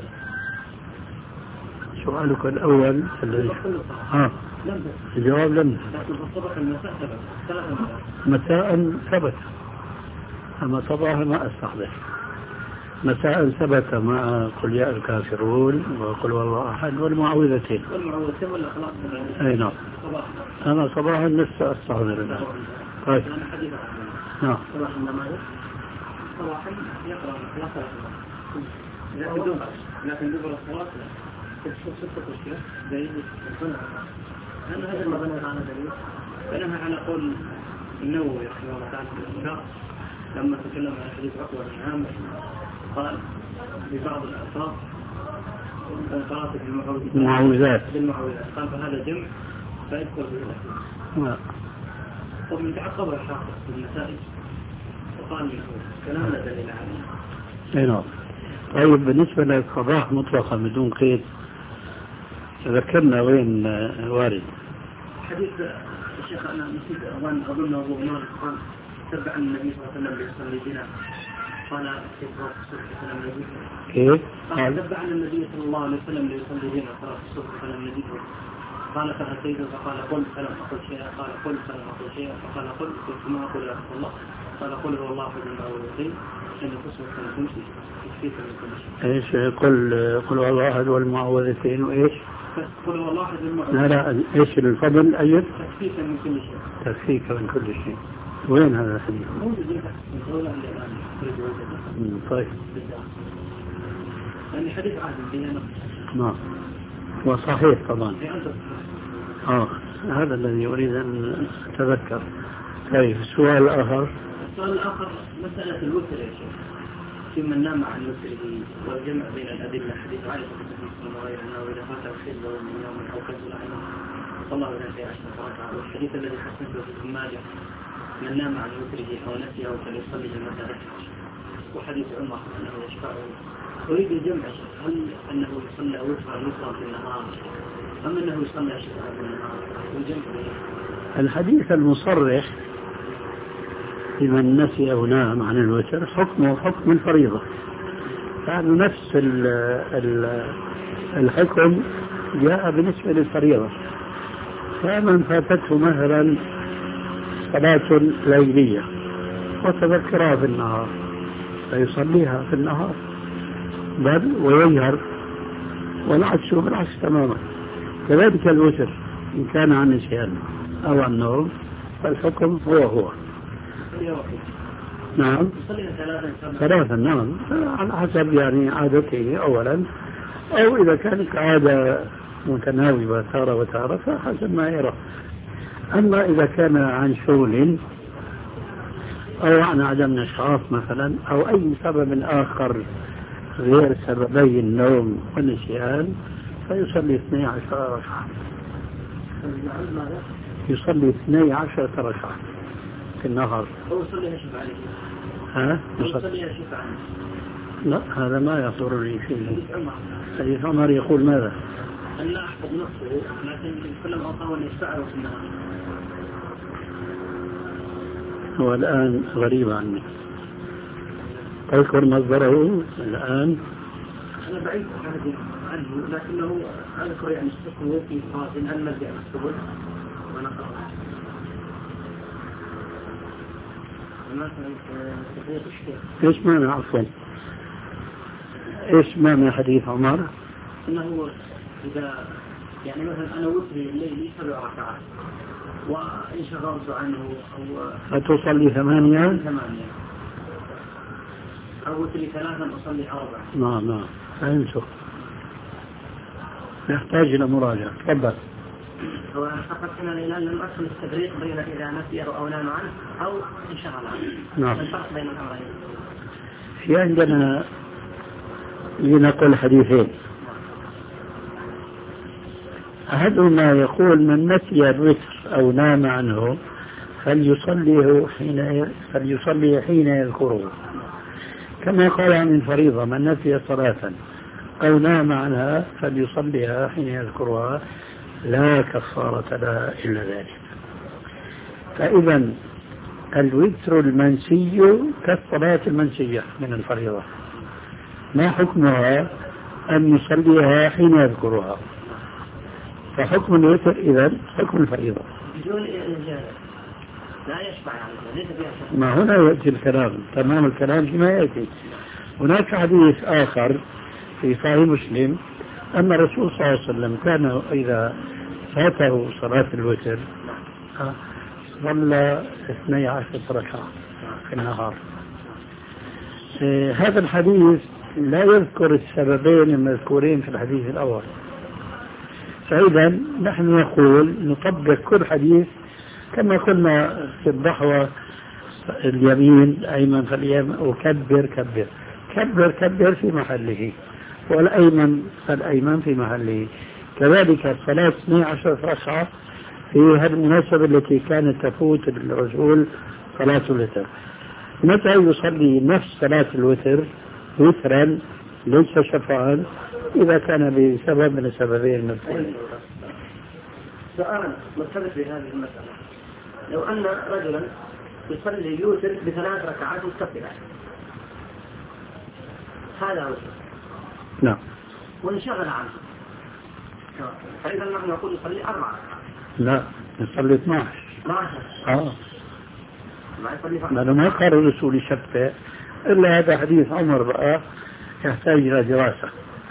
Speaker 3: سؤالك الأول الذي آه. الجواب لم
Speaker 1: لكن في الصباح والمساء ثبت. ثلاث مرات.
Speaker 3: مساء ثبت، أما صباحا ما أستحضر. مساء ثبت مع قل يا الكافرون وقل والله أحد والمعوذتين.
Speaker 1: والمعوذتين والإخلاص.
Speaker 3: أي نعم. أنا صباحا لسه أستحضر الآن. طيب. نعم.
Speaker 1: صباحا النماذج. صباحا يقرأ الإخلاص لكن دبر لكن دبر الصلاة لا. ستة أشياء دليل السنة. لأن هذا ما بنى على دليل بناها على قول النووي رحمه الله تعالى في الإشراق لما تكلم عن حديث عقبة بن عامر قال ببعض الألفاظ قراءة
Speaker 3: المعوذات
Speaker 1: بالمعوذات، قال فهذا جمع فيذكر بالله.
Speaker 6: ومن تعقب الحافظ في النتائج وقال كلام لا دليل عليه.
Speaker 3: اي نعم. طيب بالنسبة للقضاء مطلقا بدون قيد ذكرنا وين وارد؟
Speaker 6: حديث الشيخ أنا نسيت أظن أظن أبو عمر قال تبع النبي صلى الله عليه وسلم يصلي بنا قال في صلاة الصبح فلم نجده.
Speaker 3: كيف؟
Speaker 6: قال تبع النبي صلى الله عليه وسلم يصلي بنا صلاة الصبح فلم نجده. قال فأتيت فقال قل فلم أقل شيئا قال قل فلم أقل شيئا فقال قل قلت ما أقول يا رسول الله قال قل هو الله أحد المعوذين أن تصبح فلم تمشي تكفيك من كل شيء.
Speaker 3: ايش قل قل هو الله أحد والمعوذتين وإيش؟
Speaker 6: قل هو الله أحد المعوذين.
Speaker 3: لا لا ايش الفضل أيضا؟
Speaker 6: تكفيك من كل شيء.
Speaker 3: تكفيك من كل شيء. وين هذا الحديث؟
Speaker 6: موجود في الدولة اللي الآن.
Speaker 3: طيب.
Speaker 6: يعني حديث عهد بيننا.
Speaker 3: نعم. وصحيح طبعا. آه هذا الذي أريد أن أتذكر. طيب السؤال الآخر.
Speaker 6: السؤال الآخر مسألة الوتر يا شيخ. في من نام عن وتره والجمع بين الأدلة حديث عائشة بن مسلم وغير أنه إذا فات الخير من يوم أو كسل عنه صلى الله عليه وسلم. والحديث الذي حسنته في ابن ماجه من نام عن وتره أو نسيه فليصلي جماعة ذكر. وحديث عمر أنه يشفعه. أريد الجمع هل أنه يصلى وترا يسرا في النهار أم أنه يصلى شفعا في النهار والجمع
Speaker 3: الحديث المصرح لمن نسي أو نام عن الوتر حكمه حكم الفريضة فإنه نفس ال ال الحكم جاء بالنسبة للفريضة. فمن فاتته مثلا صلاة ليلية وتذكرها في النهار فيصليها في النهار بل ويجهر والعكس بالعكس تماما. كذلك الوتر إن كان عن نسيان أو عن نوم فالحكم هو هو. نعم ثلاثا نعم على حسب يعني عادته أولا أو إذا كانت عادة متناوبة تارة وتارة فحسب ما يرى. أما إذا كان عن شغل أو عن عدم نشاط مثلا أو أي سبب آخر غير سببي النوم والنسيان فيصلي اثني عشر ركعة. يصلي اثني عشر ركعة في النهار.
Speaker 6: هو يصلي شفعا عليه.
Speaker 3: ها؟
Speaker 6: يصلي شفعا.
Speaker 3: لا هذا ما يضرني فيه. حديث عمر يقول ماذا؟
Speaker 6: أن لا أحفظ نفسه لكن كل ما أطاول يشفعه في النهار.
Speaker 3: هو الآن غريب عني. تذكر مصدره الآن؟
Speaker 6: أنا بعيد عنه لكنه أذكر يعني استقوى في فاضل أن نرجع السبل ونقرأ.
Speaker 3: ايش معنى عفوا؟ ايش معنى حديث عمر؟
Speaker 6: انه اذا يعني مثلا انا وتري الليل سبع ركعات وان شغلت عنه او
Speaker 3: فتصلي ثمانية؟
Speaker 6: ثمانية او وتري ثلاثا اصلي اربعة.
Speaker 3: نعم نعم فهمت. نحتاج الى مراجعة. تفضل.
Speaker 6: هو فقط أن الإنسان لم أصل التفريق بين إذا نسي أو نام عنه أو انشغل عنه.
Speaker 3: نعم.
Speaker 6: الفرق بين الأمرين.
Speaker 3: في عندنا لنقل حديثين. أحدهما يقول من نسي الوتر أو نام عنه فليصليه حين فليصلي حين يذكره كما قال عن الفريضة من نسي صلاة أو نام عنها فليصليها حين يذكرها لا كفارة لها إلا ذلك. فإذا الوتر المنسي كالصلاة المنسية من الفريضة ما حكمها أن يصليها حين يذكرها. فحكم الوتر إذا حكم الفريضة
Speaker 6: بدون لا يشبع ليس فيها.
Speaker 3: ما هنا يأتي الكلام تمام الكلام فيما يأتي. هناك حديث آخر في صحيح مسلم أن الرسول صلى الله عليه وسلم كان إذا فاته صلاة الوتر صلى اثني عشر ركعة في النهار. هذا الحديث لا يذكر السببين المذكورين في الحديث الأول. فإذا نحن نقول نطبق كل حديث كما قلنا في الضحوة اليمين الأيمن فاليمين وكبر كبر كبر كبر في محله والأيمن فالأيمن في محله. كذلك الصلاة اثني عشر ركعة في هذه المناسبة التي كانت تفوت الرسول صلاة الوتر، متى يصلي نفس صلاة الوتر وترا ليس شفعا إذا كان بسبب من السببين المذكورين؟
Speaker 2: سؤال مرتبط بهذه المسألة. لو أن رجلا يصلي الوتر بثلاث ركعات متصلة، هذا وتر.
Speaker 3: نعم.
Speaker 2: وانشغل عنه، فإذا نحن نقول يصلي أربع ركعات.
Speaker 3: لا، يصلي اثناشر.
Speaker 2: اثناشر.
Speaker 3: اه.
Speaker 2: ما يصلي فقط.
Speaker 3: لأنه ما قال الرسول يشفع إلا هذا حديث عمر بقى يحتاج إلى دراسة.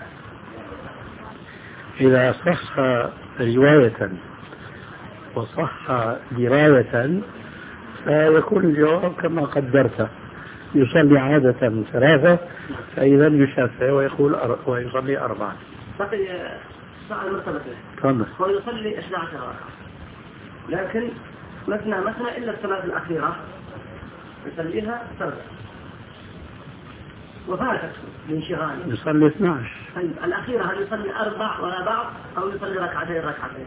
Speaker 3: إذا صح رواية وصح دراية فيكون الجواب كما قدرت، يصلي عادة ثلاثة فإذا يشفع ويقول أر... ويصلي أربعة.
Speaker 2: بقي سؤال مرتبط
Speaker 3: تفضل.
Speaker 2: هو يصلي إحدى عشر ركعة، لكن مثنى مثنى إلا الصلاة الأخيرة يصليها سردا وفاتت بانشغاله.
Speaker 3: يصلي اثناشر.
Speaker 2: طيب الأخيرة هل يصلي أربع ولا بعض أو يصلي ركعتين ركعتين؟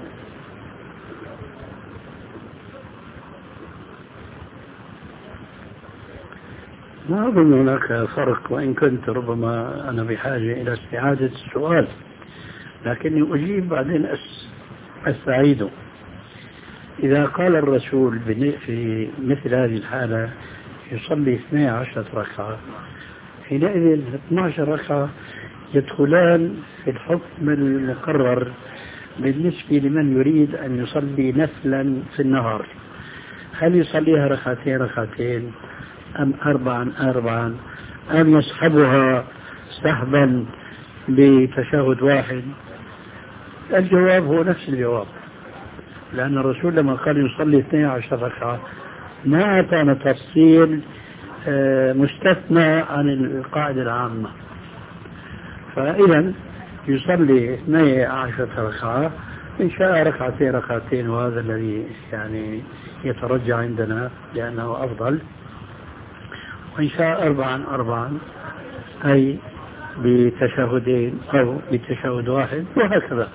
Speaker 3: ما أظن هناك فرق، وإن كنت ربما أنا بحاجة إلى استعادة السؤال، لكني أجيب بعدين أس... أستعيده. إذا قال الرسول في مثل هذه الحالة يصلي اثني عشر ركعة، حينئذ اثني عشر ركعة يدخلان في الحكم المقرر بالنسبة لمن يريد أن يصلي نفلا في النهار. هل يصليها ركعتين ركعتين أم أربعا أربعا أم يسحبها سحبا بتشهد واحد؟ الجواب هو نفس الجواب، لأن الرسول لما قال يصلي اثني عشر ركعة ما أعطانا تفصيل مستثنى عن القاعدة العامة. فإذا يصلي اثني عشر ركعة إن شاء ركعتين ركعتين، وهذا الذي يعني يترجع عندنا لأنه أفضل، وإن شاء أربعا أربعا أي بتشهدين أو بتشهد واحد، وهكذا.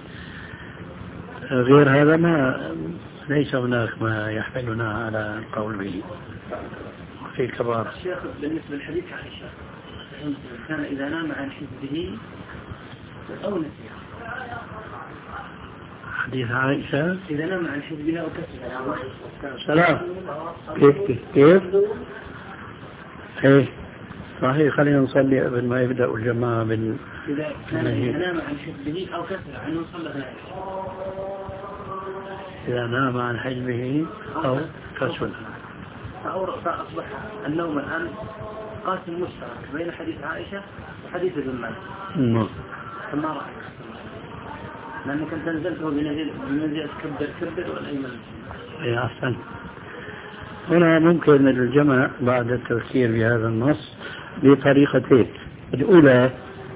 Speaker 3: غير هذا ما ليس هناك ما يحملنا على القول به في كبار.
Speaker 6: الشيخ بالنسبة للحديث عائشة كان إذا نام عن حزبه أو نسيه.
Speaker 3: حديث عائشة
Speaker 6: إذا نام عن حزبه أو كسر.
Speaker 3: سلام. كيف كيف كيف؟ إيه صحيح. خلينا نصلي قبل ما يبدأ الجماعة بال.
Speaker 6: إذا كان إذا نام عن حزبه أو كسر عنه صلى الله.
Speaker 3: إذا نام عن حزبه أو كسر.
Speaker 6: فأصبح النوم الآن قاسم مشترك بين حديث عائشة وحديث ابن مالك.
Speaker 3: نعم.
Speaker 6: فما رأيك؟ لأنك أنت نزلته بمنزلة كبر كبر والأيمن.
Speaker 3: يا أحسن. هنا ممكن الجمع بعد التفكير بهذا النص بطريقتين. الأولى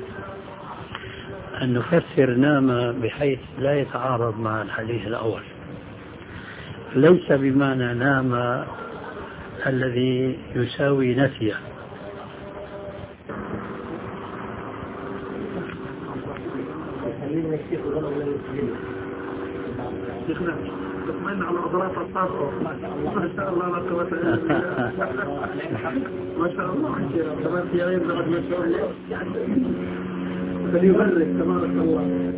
Speaker 3: أن نفسر نام بحيث لا يتعارض مع الحديث الأول، ليس بمعنى نام الذي يساوي نسيه.
Speaker 2: تطمئن على أضراف الطاقة. ما شاء الله لا قوة إلا بالله. ما شاء الله كمان في غير بعد ما شاء الله فليبرك تبارك الله.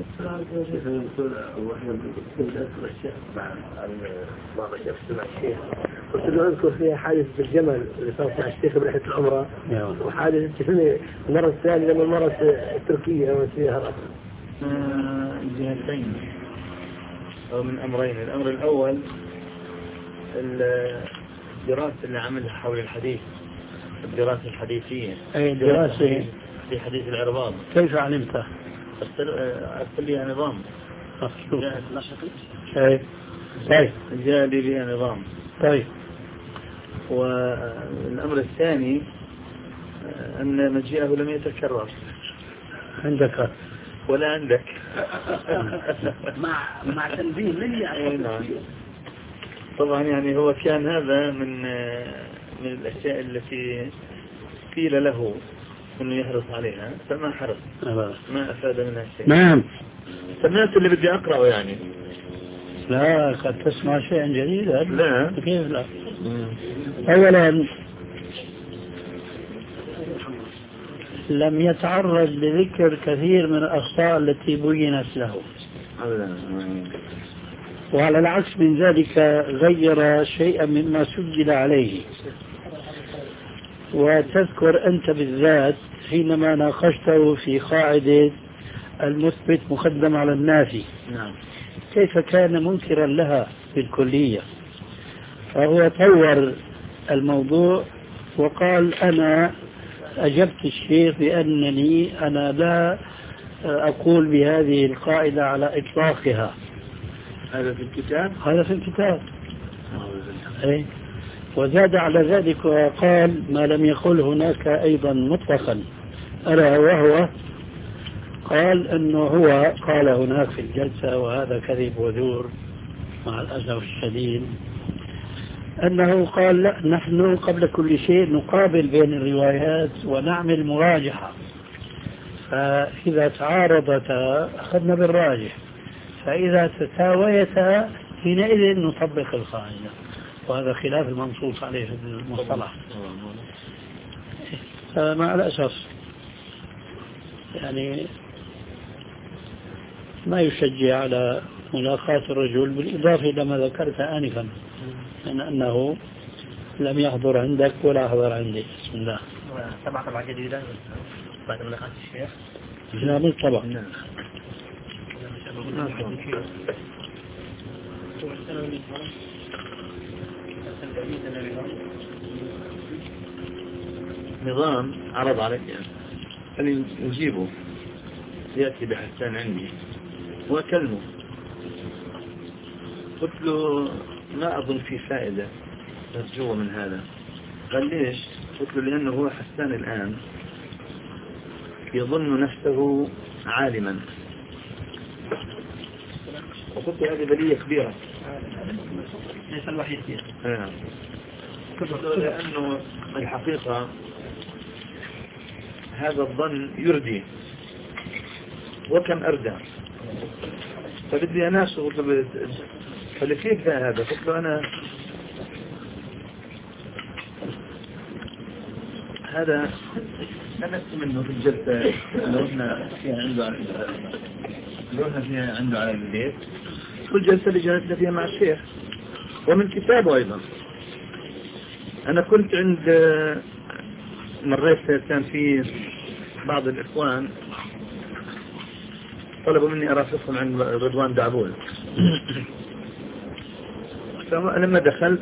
Speaker 2: قلت له أذكر فيها حادث بالجمل اللي صار مع الشيخ برحلة العمرة، وحادث تفهمني المرة الثانية لما المرة التركية أو فيها
Speaker 4: جهتين أو من أمرين. الأمر الأول الدراسة اللي عملها حول الحديث، الدراسة الحديثية.
Speaker 3: أي دراسة
Speaker 4: في حديث العرباض.
Speaker 3: كيف علمتها؟
Speaker 4: أرسل لي نظام.
Speaker 3: طيب طيب
Speaker 4: جاء لي بها نظام.
Speaker 3: طيب.
Speaker 4: والأمر الثاني أن مجيئه لم يتكرر
Speaker 3: عندك
Speaker 4: ولا عندك
Speaker 6: مع مع تنبيه مني.
Speaker 4: نعم. طبعا يعني هو كان هذا من من الأشياء التي قيل له أنه يحرص عليها فما حرص، ما أفاد منها شيء.
Speaker 3: نعم.
Speaker 4: سمعت اللي بدي أقرأه يعني
Speaker 3: لا قد تسمع شيئا جديدا.
Speaker 4: لا
Speaker 3: كيف لا؟ أولا لم يتعرض لذكر كثير من الأخطاء التي بينت له، وعلى العكس من ذلك غير شيئا مما سجل عليه. وتذكر أنت بالذات حينما ناقشته في قاعدة المثبت مقدم على النافي كيف كان منكرا لها بالكلية، فهو طور الموضوع وقال أنا أجبت الشيخ بأنني أنا لا أقول بهذه القاعدة على إطلاقها.
Speaker 4: هذا في الكتاب
Speaker 3: هذا في الكتاب أي. وزاد على ذلك وقال ما لم يقل هناك أيضا مطلقا، ألا وهو قال أنه هو قال هناك في الجلسة وهذا كذب وزور مع الأسف الشديد، أنه قال لا نحن قبل كل شيء نقابل بين الروايات ونعمل مراجحة، فإذا تعارضتا أخذنا بالراجح، فإذا تساويتا حينئذ نطبق القاعدة، وهذا خلاف المنصوص عليه في المصطلح. مع الأسف يعني ما يشجع على ملاقاة الرجل، بالإضافة إلى ما ذكرت آنفا من أنه لم يحضر عندك ولا حضر عندي. بسم الله.
Speaker 2: طبعا طبعا جديدة بعد ملاقاة الشيخ.
Speaker 3: لا مش طبعا.
Speaker 4: نظام عرض عليك أن يجيبه، يأتي بحسان عندي وأكلمه، قلت له ما أظن في فائدة نرجوه من هذا. قال ليش؟ قلت له لأنه هو حسان الآن يظن نفسه عالما، وقلت هذه بلية كبيرة
Speaker 2: ليس الوحيد فيها.
Speaker 4: قلت له لأنه الحقيقة هذا الظن يردي وكم أردى، فبدي أناس قلت له فاللي فيك هذا. قلت له أنا هذا سمعت منه في الجلسة اللي رحنا فيها عنده على اللي رحنا فيها عنده على البيت، والجلسة اللي جلسنا فيها مع الشيخ، ومن كتابه أيضا. أنا كنت عند مريت كان في بعض الإخوان طلبوا مني أرافقهم عن رضوان دعبول، فلما دخلت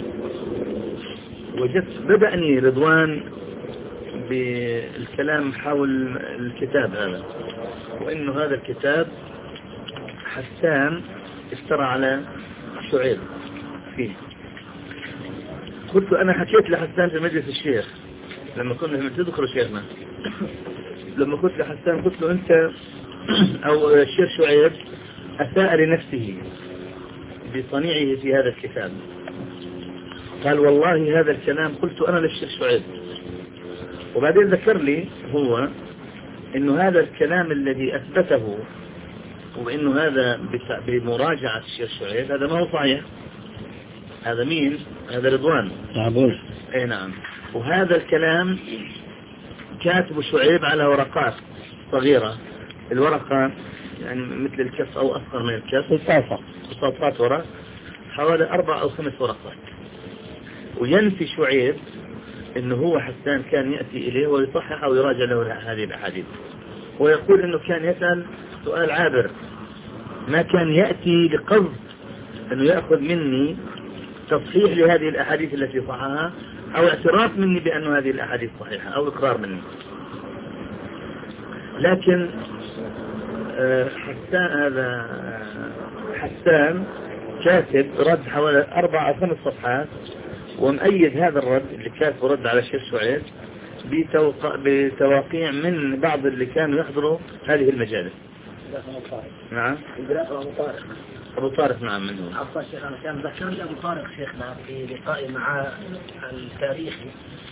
Speaker 4: وجدت بدأني رضوان بالكلام حول الكتاب هذا، وإنه هذا الكتاب حسان افترى على شعيب فيه. قلت أنا حكيت لحسان في مجلس الشيخ لما كنا تذكروا شيخنا، لما قلت لحسان قلت له أنت أو الشيخ شعيب أساء لنفسه بصنيعه في هذا الكتاب. قال والله هذا الكلام قلت أنا للشيخ شعيب، وبعدين ذكر لي هو إنه هذا الكلام الذي أثبته وإنه هذا بمراجعة الشيخ شعيب هذا ما هو صحيح. هذا مين؟ هذا رضوان
Speaker 3: دعبول.
Speaker 4: اي نعم. وهذا الكلام كاتب شعيب على ورقات صغيرة، الورقة يعني مثل الكف أو أصغر من الكف، قصاصات ورق حوالي أربع أو خمس ورقات. وينفي شعيب إنه هو حسان كان يأتي إليه ويصحح أو يراجع له هذه الأحاديث، ويقول إنه كان يسأل سؤال عابر، ما كان يأتي لقصد إنه يأخذ مني تصحيح لهذه الأحاديث التي صححها أو اعتراف مني بأن هذه الأحاديث صحيحة أو إقرار مني. لكن حسان هذا حسان كاتب رد حوالي أربع أو خمس صفحات، ومؤيد هذا الرد اللي كاتب رد على الشيخ شعيب بتواقيع من بعض اللي كانوا يحضروا هذه المجالس. نعم.
Speaker 2: أبو طارق.
Speaker 4: أبو طارق نعم منه.
Speaker 2: عفوا شيخ، أنا كان ذكر لي أبو طارق شيخنا في لقائي مع التاريخي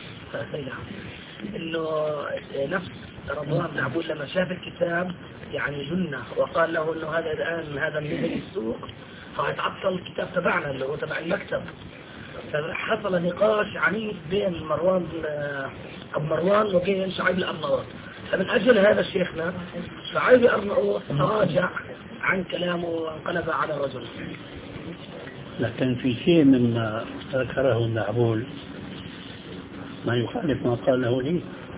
Speaker 2: إنه نفس رضوان بن عبود لما شاف الكتاب يعني جنة، وقال له إنه هذا الآن هذا من السوق
Speaker 7: فاتعطل الكتاب تبعنا اللي هو تبع المكتب. فحصل نقاش عنيف بين مروان أبو مروان وبين شعيب الأرناؤوط. فمن أجل هذا شيخنا شعيب الأرناؤوط تراجع عن كلامه وانقلب على الرجل.
Speaker 3: لكن في شيء مما ذكره النعبول ما يخالف ما قاله لي.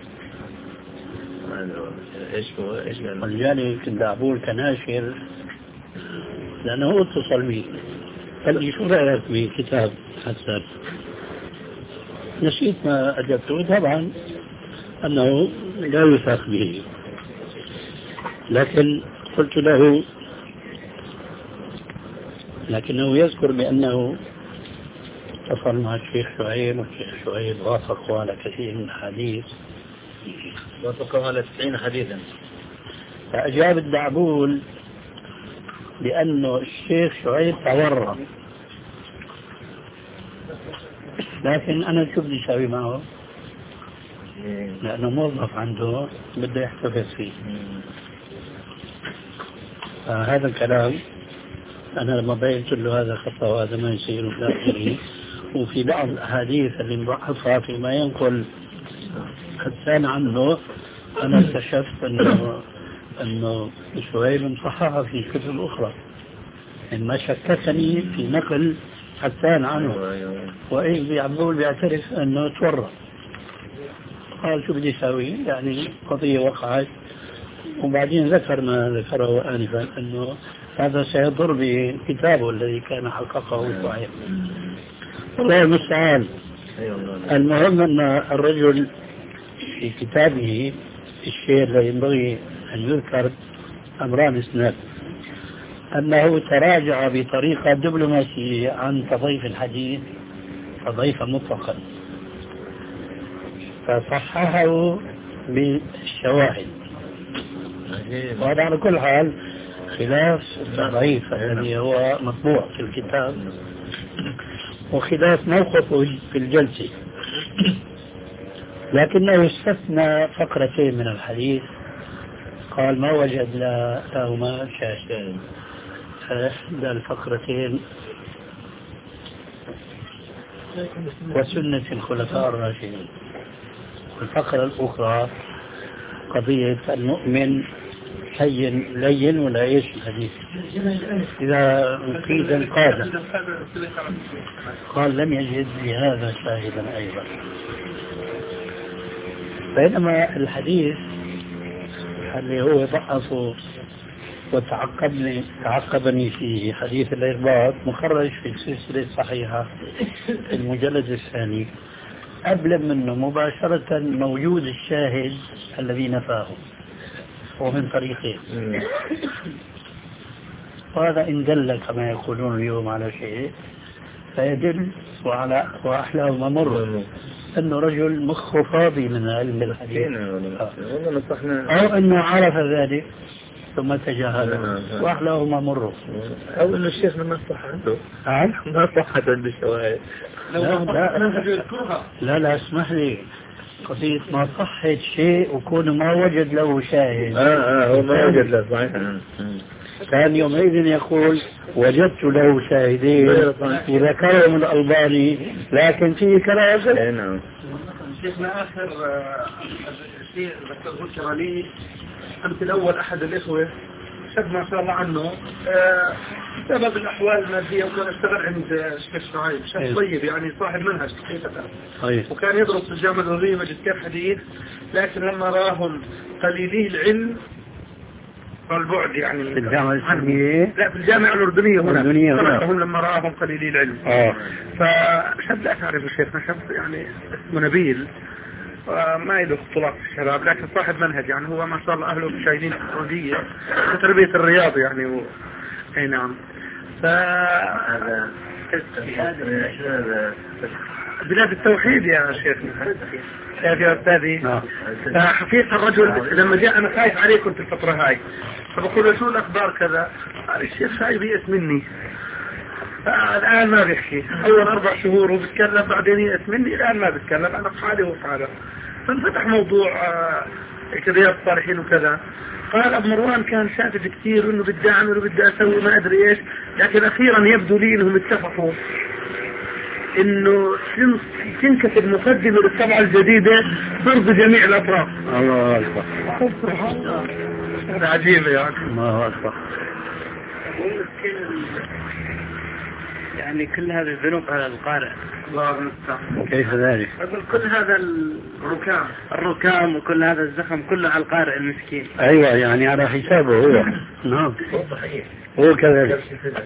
Speaker 4: ايش هو ايش قال؟
Speaker 3: ولذلك النعبول كناشر لأنه اتصل بي قال لي شو رأيك بكتاب حسن؟ نسيت ما أجبته طبعا أنه لا يوثق به، لكن قلت له لكنه يذكر بأنه اتصل مع الشيخ شعيب والشيخ شعيب وافقوا على كثير من الحديث،
Speaker 4: وافقوا على تسعين حديثا.
Speaker 3: فأجاب الدعبول بأنه الشيخ شعيب تورط، لكن أنا شو بدي أسوي معه؟ لأنه موظف عنده بده يحتفظ فيه. فهذا الكلام أنا لما بينت له هذا خطأ وهذا ما يصير ولا آخره، وفي بعض الأحاديث اللي مضعفها فيما ينقل حسان عنه أنا اكتشفت أنه أنه شعيب مصححها في كتب أخرى، ما شككني في نقل حسان عنه. وإيش بيعمل بيعترف أنه تورط. قال شو بدي أسوي؟ يعني قضية وقعت، وبعدين ذكر ما ذكره آنفا أنه هذا سيضر بكتابه الذي كان حققه شعيب. والله المستعان. المهم أن الرجل في كتابه الشيء الذي ينبغي أن يذكر أمران اثنان: أنه تراجع بطريقة دبلوماسية عن تضيف الحديث تضيفا مطلقا، فصححه بالشواهد. وهذا على كل حال خلاف الضعيف الذي هو مطبوع في الكتاب، وخلاف موقفه في الجلسة. لكنه استثنى فقرتين من الحديث، قال ما وجد لهما شاهد. فإحدى الفقرتين وسنة الخلفاء الراشدين، والفقرة الأخرى قضية المؤمن حي لين ولا ايش الحديث إذا قيد انقاذ. قال لم يجد لهذا شاهدا أيضا. بينما الحديث اللي هو ضعفه وتعقبني تعقبني فيه حديث الإرباط مخرج في السلسلة الصحيحة المجلد الثاني، قبل منه مباشرة موجود الشاهد الذي نفاه ومن طريقين. وهذا إن دل كما يقولون اليوم على شيء فيدل وعلى وأحلاه ممر أنه رجل مخه فاضي من علم الحديث، أو أنه عرف ذلك ثم تجاهله وأحلاه ممر،
Speaker 4: أو أنه الشيخ ما صح عنده ما صحت عنده الشواهد.
Speaker 3: لا لا, لا لا اسمح لي، قضية ما صحت شيء وكون ما وجد له شاهد.
Speaker 4: آه آه هو ما وجد له صحيح.
Speaker 3: كان يومئذ يقول وجدت له شاهدين وذكرهم الألباني، لكن فيه كلام.
Speaker 4: نعم.
Speaker 5: شيخنا آخر شيء ذكر لي أمس الأول أحد الإخوة شاب ما شاء الله عنه بسبب الأحوال المادية وكان اشتغل عند الشيخ شعيب، شاب طيب يعني صاحب منهج حقيقة، وكان يدرس في الجامعة الأردنية ماجستير حديث، لكن لما راهم قليلي العلم والبعد يعني
Speaker 3: في الجامعة الإسلامية،
Speaker 5: لا في الجامعة الأردنية هنا
Speaker 3: تركهم
Speaker 5: لما راهم قليلي العلم.
Speaker 3: آه.
Speaker 5: فشاب لا تعرف الشيخ، شاب يعني اسمه نبيل ما يدخل اختلاط في الشباب، لكن صاحب منهج يعني هو ما شاء الله أهله مشاهدين في السعودية في تربية الرياض يعني و... أي نعم. ف بلاد التوحيد يا شيخنا يا أستاذي. فحقيقة الرجل لما جاء أنا خايف عليه كنت الفترة هاي، فبقول له شو الأخبار كذا، قال الشيخ شايف يئس مني. الآن ما بيحكي، أول أربع شهور وبتكلم، بعدين يئس مني، الآن ما بتكلم، أنا في حالي وفي حاله. فانفتح موضوع كرياض الصالحين وكذا، قال أبو مروان كان شادد كثير وإنه بدي أعمل وبدي أسوي ما أدري إيش، لكن أخيرا يبدو لي إنهم اتفقوا إنه تنكتب مقدمة للطبعة الجديدة ضد جميع الأطراف.
Speaker 3: الله أكبر.
Speaker 5: هذا عجيب يعني.
Speaker 3: الله أكبر.
Speaker 6: يعني كل هذه الذنوب على القارئ.
Speaker 5: الله المستعان.
Speaker 3: كيف ذلك؟
Speaker 5: أقول كل هذا الركام
Speaker 6: الركام وكل هذا الزخم كله على القارئ المسكين.
Speaker 3: أيوة يعني على حسابه هو. نعم. هو كذلك.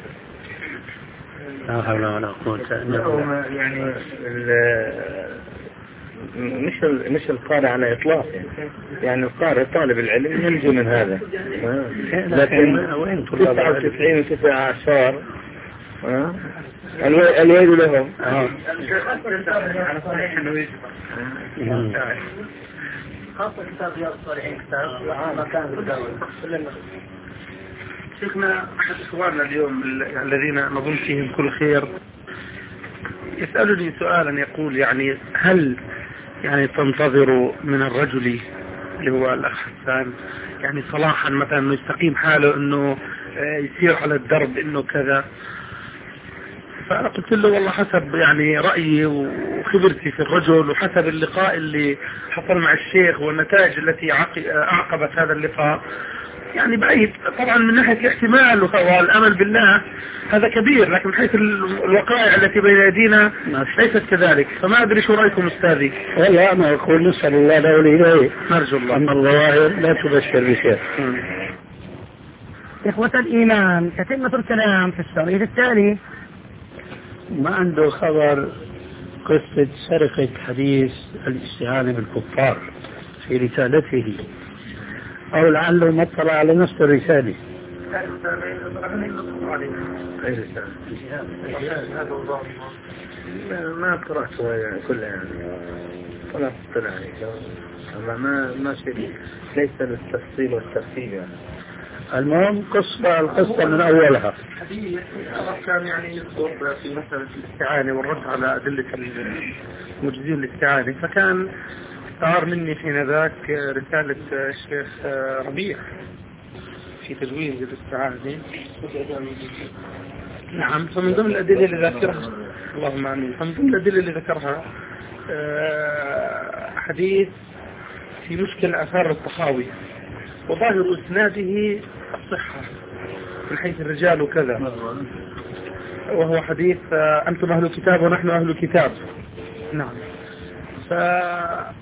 Speaker 3: لا حول ولا قوة إلا بالله.
Speaker 4: يعني مش مش القارئ على إطلاق يعني. يعني القارئ طالب العلم ينجو من هذا. لكن
Speaker 3: وين
Speaker 4: تسعة وتسعين وتسعة عشر الويل لهم.
Speaker 2: خاصة كتاب رياض الصالحين كتاب ما كان بالدولة.
Speaker 5: شيخنا أحد إخواننا اليوم الذين نظن فيهم كل خير يسألني سؤالا يقول يعني هل يعني تنتظر من الرجل اللي هو الأخ حسان يعني صلاحا مثلا انه يستقيم حاله انه يسير على الدرب انه كذا؟ فأنا قلت له والله حسب يعني رأيي وخبرتي في الرجل وحسب اللقاء اللي حصل مع الشيخ والنتائج التي أعقبت هذا اللقاء يعني بعيد طبعا من ناحية الاحتمال والأمل بالله هذا كبير، لكن من حيث الوقائع التي بين يدينا ليست كذلك. فما أدري شو رأيكم أستاذي؟
Speaker 3: والله أنا أقول نسأل الله له ولإليه،
Speaker 5: نرجو الله
Speaker 3: أما الظواهر لا تبشر بخير.
Speaker 1: إخوة الإيمان، تتمة الكلام في الشريط التالي.
Speaker 3: ما عنده خبر قصة سرقة حديث الاستهانة بالكفار في رسالته، أو لعله ما اطلع على نفس الرسالة.
Speaker 4: ما قرأتها يعني كلها يعني ولا اطلع عليها ما ما شيء ليس للتفصيل والترتيب يعني.
Speaker 3: المهم قصة القصة من أولها.
Speaker 5: حديث كان يعني يذكر في مسألة الاستعانة والرد على أدلة المجزين الاستعانة، فكان استعار مني حين ذاك رسالة الشيخ ربيع في تجويز الاستعانة. نعم، فمن ضمن الأدلة اللي ذكرها اللهم آمين فمن ضمن الأدلة اللي ذكرها حديث في مشكل آثار الطحاوي وظاهر إسناده الصحة من حيث الرجال وكذا، وهو حديث أنتم أهل كتاب ونحن أهل كتاب. نعم. ف